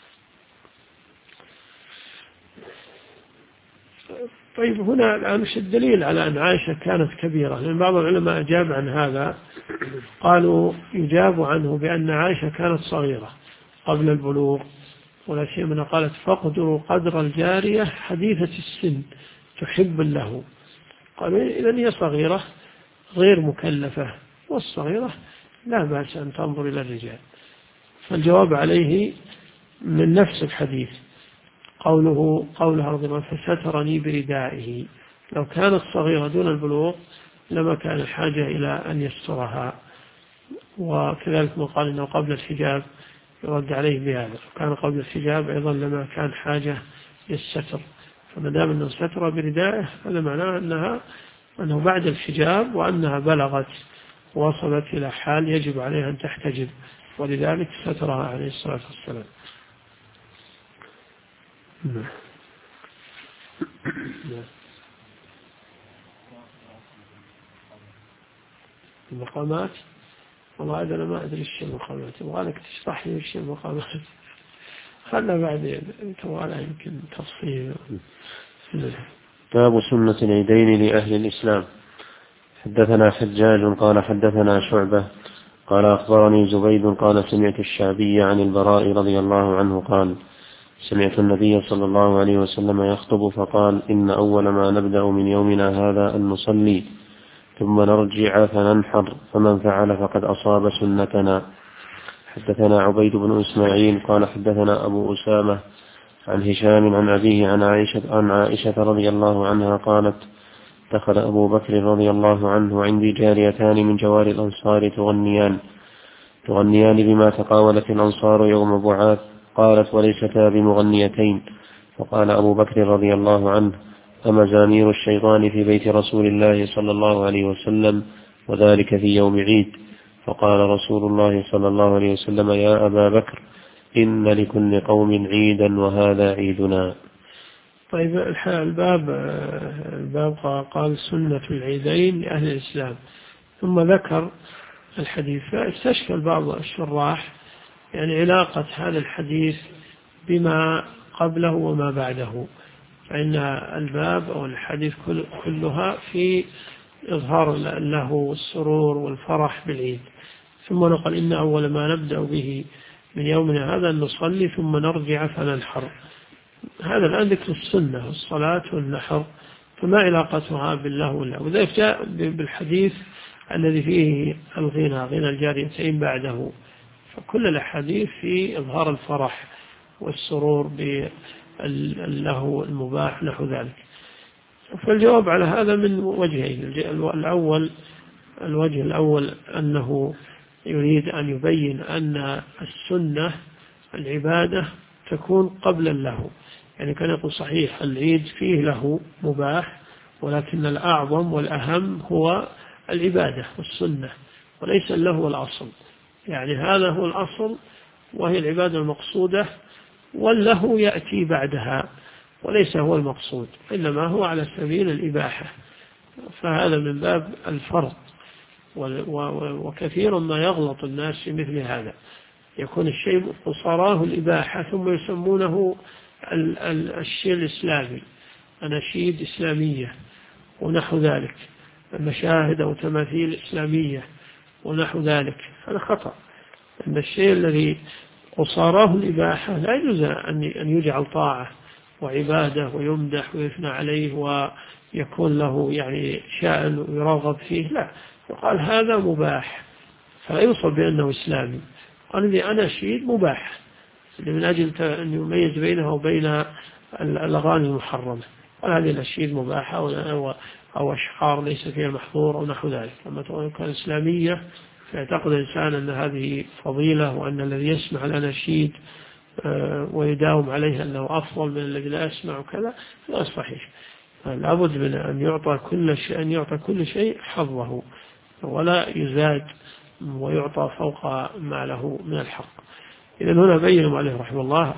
طيب هنا الآن مش الدليل على أن عائشة كانت كبيرة؟ لأن بعض العلماء أجاب عن هذا، قالوا يجاب عنه بأن عائشة كانت صغيرة قبل البلوغ، ولا سيما قالت فاقدروا قدر الجارية حديثة السن تحب له. قالوا إذن هي صغيرة غير مكلفة، والصغيرة لا بأس أن تنظر إلى الرجال. فالجواب عليه من نفس الحديث قولها رضي الله فسترني بردائه، لو كانت صغيرة دون البلوغ لما كان الحاجة إلى أن يسترها. وكذلك من قال إنه قبل الحجاب يرد عليه بهذا، كان قبل الحجاب أيضا لما كان حاجة للستر، فما دام أنه ستر بردائه هذا معناه أنه بعد الحجاب وأنها بلغت وصلت إلى حال يجب عليها أن تحتجب، ولذلك سترها عليه الصلاة والسلام. المقامات والله أنا ما أدري إيش المقامات، يبغالك تشرح لي إيش المقامات، خلنا بعدين توالى يمكن تفصيل.
باب سنة العيدين لأهل الإسلام. حدثنا حجاج قال حدثنا شعبة قال أخبرني زبيد قال سمعت الشعبي عن البراء رضي الله عنه قال سمعت النبي صلى الله عليه وسلم يخطب فقال إن أول ما نبدأ من يومنا هذا أن نصلي ثم نرجع فننحر، فمن فعل فقد أصاب سنتنا. حدثنا عبيد بن إسماعيل قال حدثنا أبو أسامة عن هشام عن أبيه عن عائشة رضي الله عنها قالت دخل أبو بكر رضي الله عنه عندي جاريتان من جوار الأنصار تغنيان بما تقاولت الأنصار يوم بعاث، قالت وليستا بمغنيتين، فقال أبو بكر رضي الله عنه أمزامير الشيطان في بيت رسول الله صلى الله عليه وسلم وذلك في يوم عيد؟ فقال رسول الله صلى الله عليه وسلم يا أبا بكر إن لكل قوم عيدا وهذا عيدنا.
طيب الباب قال سنة العيدين لأهل الإسلام، ثم ذكر الحديث، فاستشكل بعض الشراح يعني علاقة هذا الحديث بما قبله وما بعده، فإن الباب أو الحديث كلها في إظهار له السرور والفرح بالعيد، ثم نقل إن أول ما نبدأ به من يومنا هذا أن نصلي ثم نرجع فننحر. هذا الآن ذكر السنة الصلاة والنحر، فما علاقتها باللهو واللعب؟ وذلك جاء بالحديث الذي فيه غنى الجاريتين بعده. فكل الأحاديث في إظهار الفرح والسرور باللهو المباح نحو ذلك. فالجواب على هذا من وجهين. الوجه الأول أنه يريد أن يبين أن السنة العبادة تكون قبل اللهو، يعني كان يقول صحيح العيد فيه له مباح، ولكن الأعظم والأهم هو العبادة والسنة، وليس اللهو الأصل. يعني هذا هو الأصل وهي العبادة المقصودة، واللهو يأتي بعدها وليس هو المقصود، إنما هو على سبيل الإباحة. فهذا من باب الفرض. وكثير ما يغلط الناس في مثل هذا، يكون الشيء قصاراه الإباحة ثم يسمونه الشيء الإسلامي، أناشيد إسلامية ونحو ذلك، مشاهد أو تماثيل إسلامية ونحو ذلك. هذا خطأ. أن الشيء الذي قصاراه الإباحة لا يجوز أن يجعل طاعة وعبادة ويمدح ويثنى عليه ويكون له يعني شأن ويرغب فيه، لا، وقال هذا مباح فلا يوصف بأنه إسلامي. قال لي أناشيد مباح من أجل أن يميز بينه وبين الأغاني المحرمة، قال هذه الأناشيد مباحة أو أشعار ليس فيها محظور أو نحو ذلك. لما تكون إسلامية فيعتقد الإنسان أن هذه فضيلة، وأن الذي يسمع الأناشيد ويداوم عليه أنه أفضل من الذي لا يسمع وكذا، لا صحيح. لابد من أن يعطى كل شيء حظه ولا يزاد ويعطى فوق ما له من الحق. إذن هنا بين عليه رحمه الله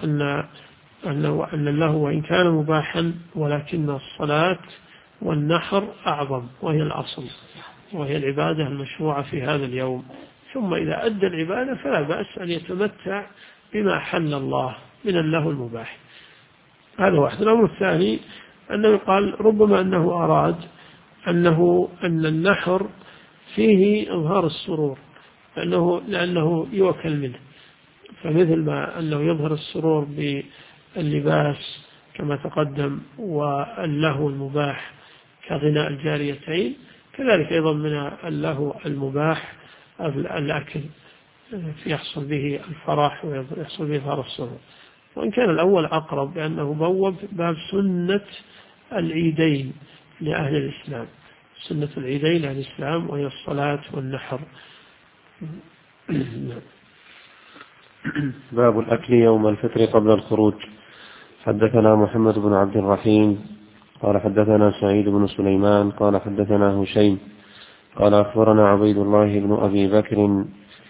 أن اللهو وإن كان مباحا ولكن الصلاة والنحر أعظم، وهي الأصل وهي العبادة المشروعة في هذا اليوم. ثم إذا أدى العبادة فلا بأس أن يتمتع بما حل الله من اللهو المباح. هذا واحد. الأمر الثاني أنه قال ربما أنه أراد أن النحر فيه إظهار السرور، لأنه يوكل منه، فمثل ما أنه يظهر السرور باللباس كما تقدم واللهو المباح كغناء الجاريتين، كذلك أيضا من اللهو المباح الأكل يحصل به الفرح ويحصل به إظهار السرور. وإن كان الأول أقرب لأنه بوب باب سنة العيدين لأهل الإسلام، سنة العيدين لأهل الإسلام وهي الصلاة والنحر.
باب الأكل يوم الفطر قبل الخروج. حدثنا محمد بن عبد الرحيم قال حدثنا سعيد بن سليمان قال حدثنا هشيم قال أخبرنا عبيد الله بن أبي بكر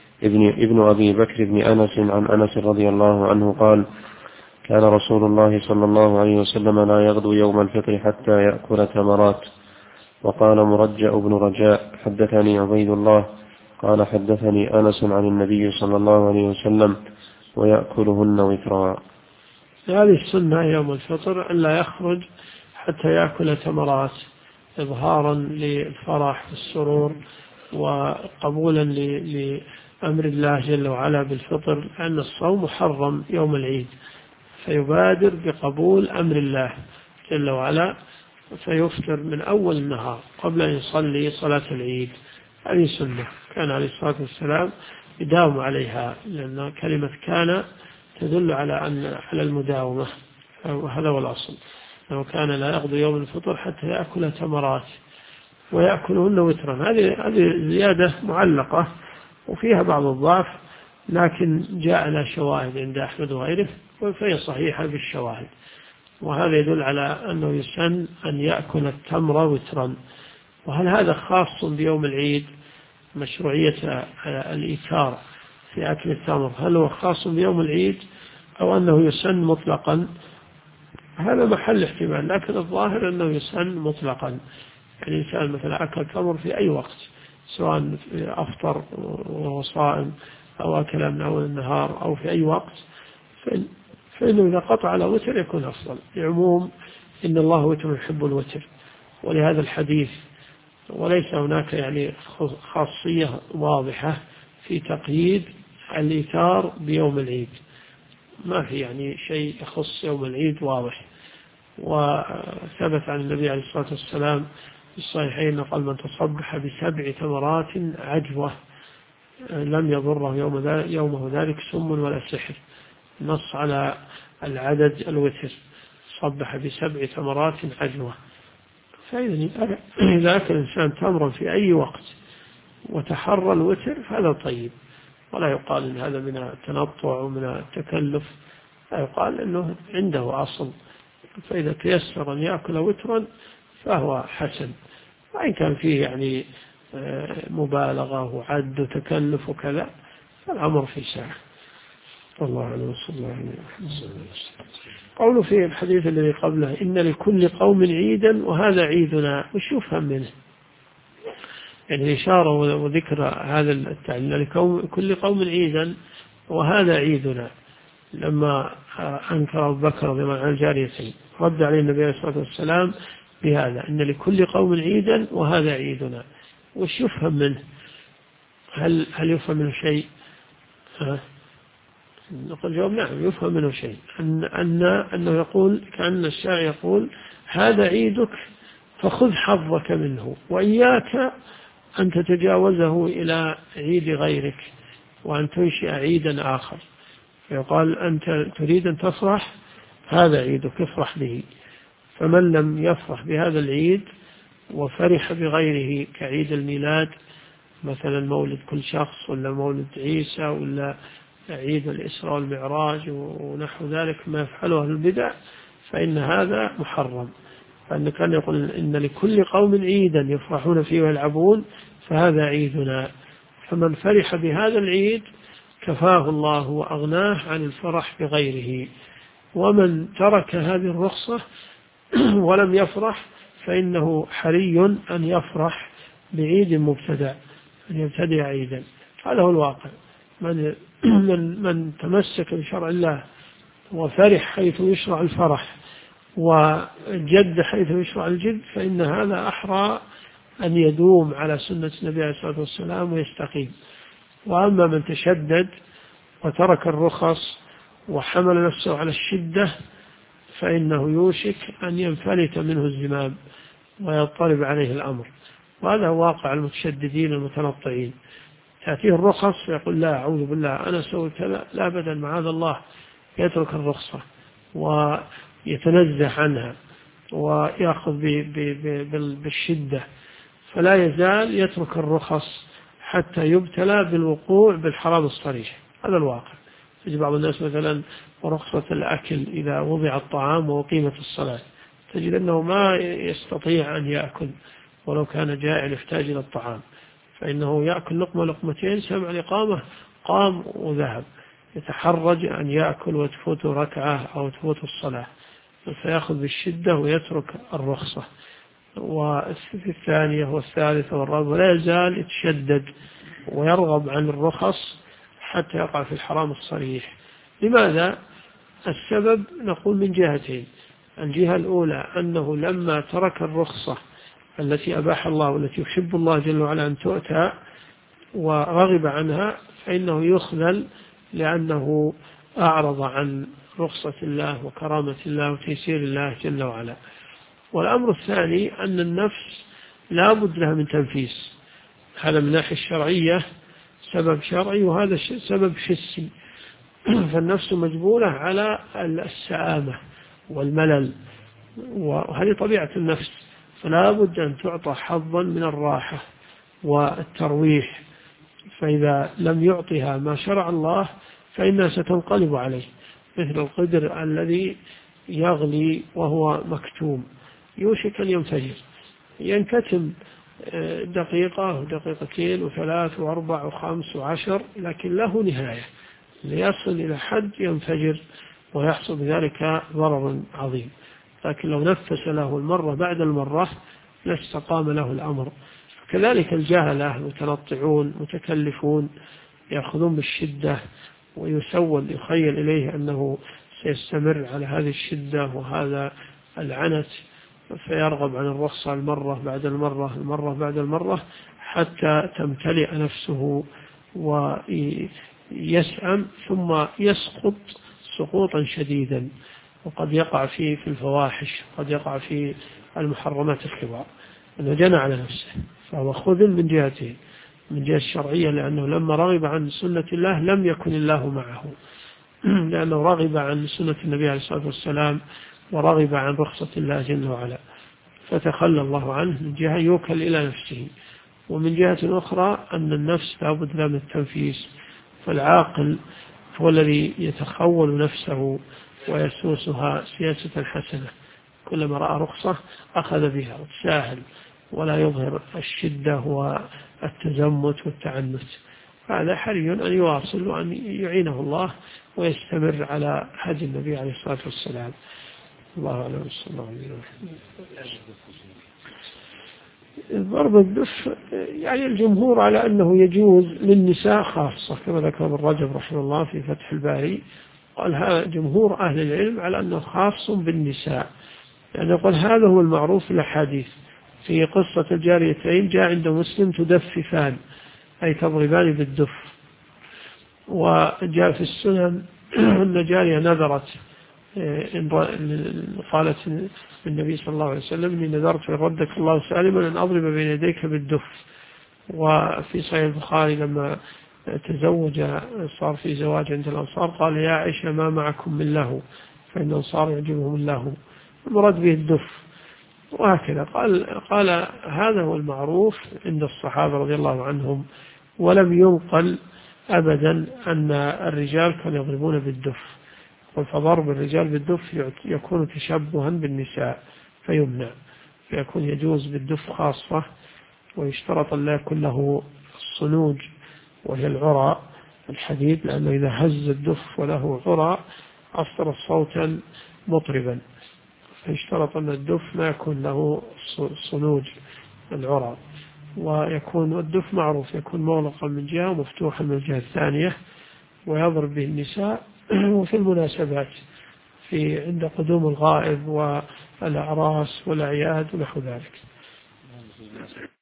بن أنس عن أنس رضي الله عنه قال كان رسول الله صلى الله عليه وسلم لا يغدو يوم الفطر حتى يأكل تمرات. وقال مرجع بن رجاء حدثني عبيد الله قال حدثني أنس عن النبي صلى الله عليه وسلم ويأكلهن وترا.
هذه السنة يوم الفطر أن لا يخرج حتى يأكل تمرات إظهارا للفرح والسرور وقبولا لأمر الله جل وعلا بالفطر، لأن الصوم محرم يوم العيد، فيبادر بقبول أمر الله جل وعلا فيفطر من أول النهار قبل أن يصلي صلاة العيد. هذه سنة كان عليه الصلاة والسلام يداوم عليها، لأن كلمة كان تدل على المداومة، وهذا هو الأصل. لو كان لا يغدو يوم الفطر حتى يأكل تمرات ويأكلهن وترا. هذه زيادة معلقة وفيها بعض الضعف، لكن جاء لها شواهد عند أحمد وغيره فهي صحيحة بالشواهد. وهذا يدل على أنه يسن أن يأكل التمر وترا. وهل هذا خاص بيوم العيد مشروعية الإيثار في أكل التمر؟ هل هو خاص بيوم العيد أو أنه يسن مطلقا؟ هذا محل احتمال، لكن الظاهر أنه يسن مطلقا. يعني الإنسان مثلا أكل تمر في أي وقت، سواء أفطر وهو صائم أو أكل من أول النهار أو في أي وقت، فإنه إذا قطع على وتر يكون أفضل، لعموم إن الله وتر يحب الوتر ولهذا الحديث. وليس هناك يعني خاصية واضحة في تقييد الإيثار بيوم العيد، ما في يعني شيء يخص يوم العيد واضح. وثبت عن النبي عليه الصلاة والسلام في الصحيحين قال من تصبح ب7 تمرات عجوة لم يضره يومه ذلك سم ولا سحر، نص على العدد الوتر، صبح ب7 تمرات عجوة. فإذا إذا أكل الإنسان تمرا في أي وقت وتحرى الوتر فهذا طيب، ولا يقال إن هذا من التنطع ومن التكلف، لا يقال إنه عنده أصل. فإذا تيسر أن يأكل وترا فهو حسن، وإن كان فيه يعني مبالغة وعد وتكلف وكذا فالأمر في ساعة. والله أعلم وصلى الله عليه وسلم. قوله في الحديث الذي قبله إن لكل قوم عيدا وهذا عيدنا، وش يفهم منه؟ يعني إشارة وذكر هذا التعليل لكل قوم عيدا وهذا عيدنا. لما أنكر أبو بكر رضي الله عنه الجاريتين رد عليه النبي عليه الصلاة والسلام بهذا إن لكل قوم عيدا وهذا عيدنا، وش يفهم منه؟ هل يفهم منه شيء؟ نقول جواب نعم يفهم منه شيء، أنه يقول كأن الشاعر يقول هذا عيدك فخذ حظك منه وإياك أن تتجاوزه إلى عيد غيرك وأن تنشئ عيدا آخر. فيقال أنت تريد أن تفرح، هذا عيدك افرح به. فمن لم يفرح بهذا العيد وفرح بغيره كعيد الميلاد مثلا مولد كل شخص ولا مولد عيسى ولا عيد الإسراء والمعراج ونحو ذلك ما يفعله أهل البدع فإن هذا محرم. فإن كان يقول إن لكل قوم عيدا يفرحون فيه ويلعبون فهذا عيدنا. فمن فرح بهذا العيد كفاه الله وأغناه عن الفرح بغيره، ومن ترك هذه الرخصة ولم يفرح فإنه حري أن يفرح بعيد مبتدع، أن يبتدع عيدا. هذا هو الواقع. من تمسك بشرع الله وفرح حيث يشرع الفرح وجد حيث يشرع الجد فإن هذا أحرى أن يدوم على سنة النبي عليه الصلاة والسلام ويستقيم. وأما من تشدد وترك الرخص وحمل نفسه على الشدة فإنه يوشك أن ينفلت منه الزمام ويضطرب عليه الأمر. وهذا هو واقع المتشددين المتنطعين، تأتيه الرخص فيقول لا أعوذ بالله أنا سويت كذا، لا أبدا معاذ الله، يترك الرخصة ويتنزه عنها ويأخذ بالشدة، فلا يزال يترك الرخص حتى يبتلى بالوقوع بالحرام الصريح. هذا الواقع. تجد بعض الناس مثلا رخصة الأكل إذا وضع الطعام وقيمة الصلاة تجد أنه ما يستطيع أن يأكل ولو كان جائع يحتاج إلى الطعام، فإنه يأكل لقمة لقمتين سمع الإقامة قام وذهب، يتحرج أن يأكل وتفوت ركعة أو تفوت الصلاة فيأخذ بالشدة ويترك الرخصة. والثانية والثالثة والرابعة لا يزال يتشدد ويرغب عن الرخص حتى يقع في الحرام الصريح. لماذا؟ السبب نقول من جهتين. الجهة الأولى أنه لما ترك الرخصة التي أباح الله والتي يحب الله جل وعلا أن تؤتى ورغب عنها فإنه يخذل لأنه أعرض عن رخصة الله وكرامة الله وتيسير الله جل وعلا. والأمر الثاني أن النفس لا بد لها من تنفيس، هذا من الناحية الشرعية سبب شرعي وهذا سبب حسي. فالنفس مجبولة على السآمة والملل وهذه طبيعة النفس، فلا بد أن تعطى حظا من الراحة والترويح، فإذا لم يعطها ما شرع الله فإنها ستنقلب عليه، مثل القدر الذي يغلي وهو مكتوم يوشك أن ينفجر، ينكتم دقيقة ودقيقتين وثلاث وأربع وخمس وعشر لكن له نهاية ليصل إلى حد ينفجر ويحصل بذلك ضرر عظيم. لكن لو نفس له المرة بعد المرة لاستقام له الأمر. كذلك الجهلة المتنطعون متكلفون يأخذون بالشدة ويسول يخيل إليه أنه سيستمر على هذه الشدة وهذا العنت فيرغب عن الرخصة المرة بعد المرة بعد المرة حتى تمتلئ نفسه ويسأم ثم يسقط سقوطا شديدا، وقد يقع في الفواحش، قد يقع في المحرمات الكبار، أنه جنى على نفسه، فهو خذل من جهتين، من جهة الشرعية لأنه لما رغب عن سنة الله لم يكن الله معه، لأنه رغب عن سنة النبي عليه الصلاة والسلام ورغب عن رخصة الله جل وعلا، فتخلى الله عنه من جهة يوكل إلى نفسه. ومن جهة أخرى أن النفس لابد لها من التنفيس، فالعاقل هو الذي يتخول نفسه ويسوسها سياسة حسنة، كلما رأى رخصة أخذ بها وتساهل ولا يظهر الشدة والتزمت والتعنت. هذا حري أن يواصل وأن يعينه الله ويستمر على هدي النبي عليه الصلاة والسلام. الله أعلم. صلى الله عليه وسلم. ضرب الدف يعني الجمهور على أنه يجوز للنساء خاصة كما ذكر ابن رجب رحمه الله في فتح الباري، قال هذا جمهور أهل العلم على أنه خاص بالنساء، يعني قال هذا هو المعروف في الأحاديث. في قصة الجاريتين جاء عند مسلم تدففان أي تضربان بالدف، وجاء في السنن أن جارية نذرت قالت النبي صلى الله عليه وسلم إني نذرت ردك الله سالما أن أضرب بين يديك بالدف. وفي صحيح البخاري لما تزوج صار في زواج عند الأنصار قال يا عائشة ما معكم من له فإن الأنصار يعجبهم الله، المراد به الدف. وهكذا قال هذا هو المعروف عند الصحابة رضي الله عنهم، ولم ينقل أبدا أن الرجال كانوا يضربون بالدف، فضرب الرجال بالدف يكون تشبها بالنساء فيمنع، فيكون يجوز بالدف خاصة، ويشترط أن لا يكون له الصنوج وهي العرى الحديد، لأنه إذا هز الدف وله عرى أصدر صوتا مطربا، فيشترط أن الدف ما يكون له صنوج العرى، ويكون الدف معروف يكون مغلقا من جهة ومفتوحا من الجهة الثانية، ويضرب به النساء وفي المناسبات عند قدوم الغائب والأعراس والأعياد ونحو ذلك.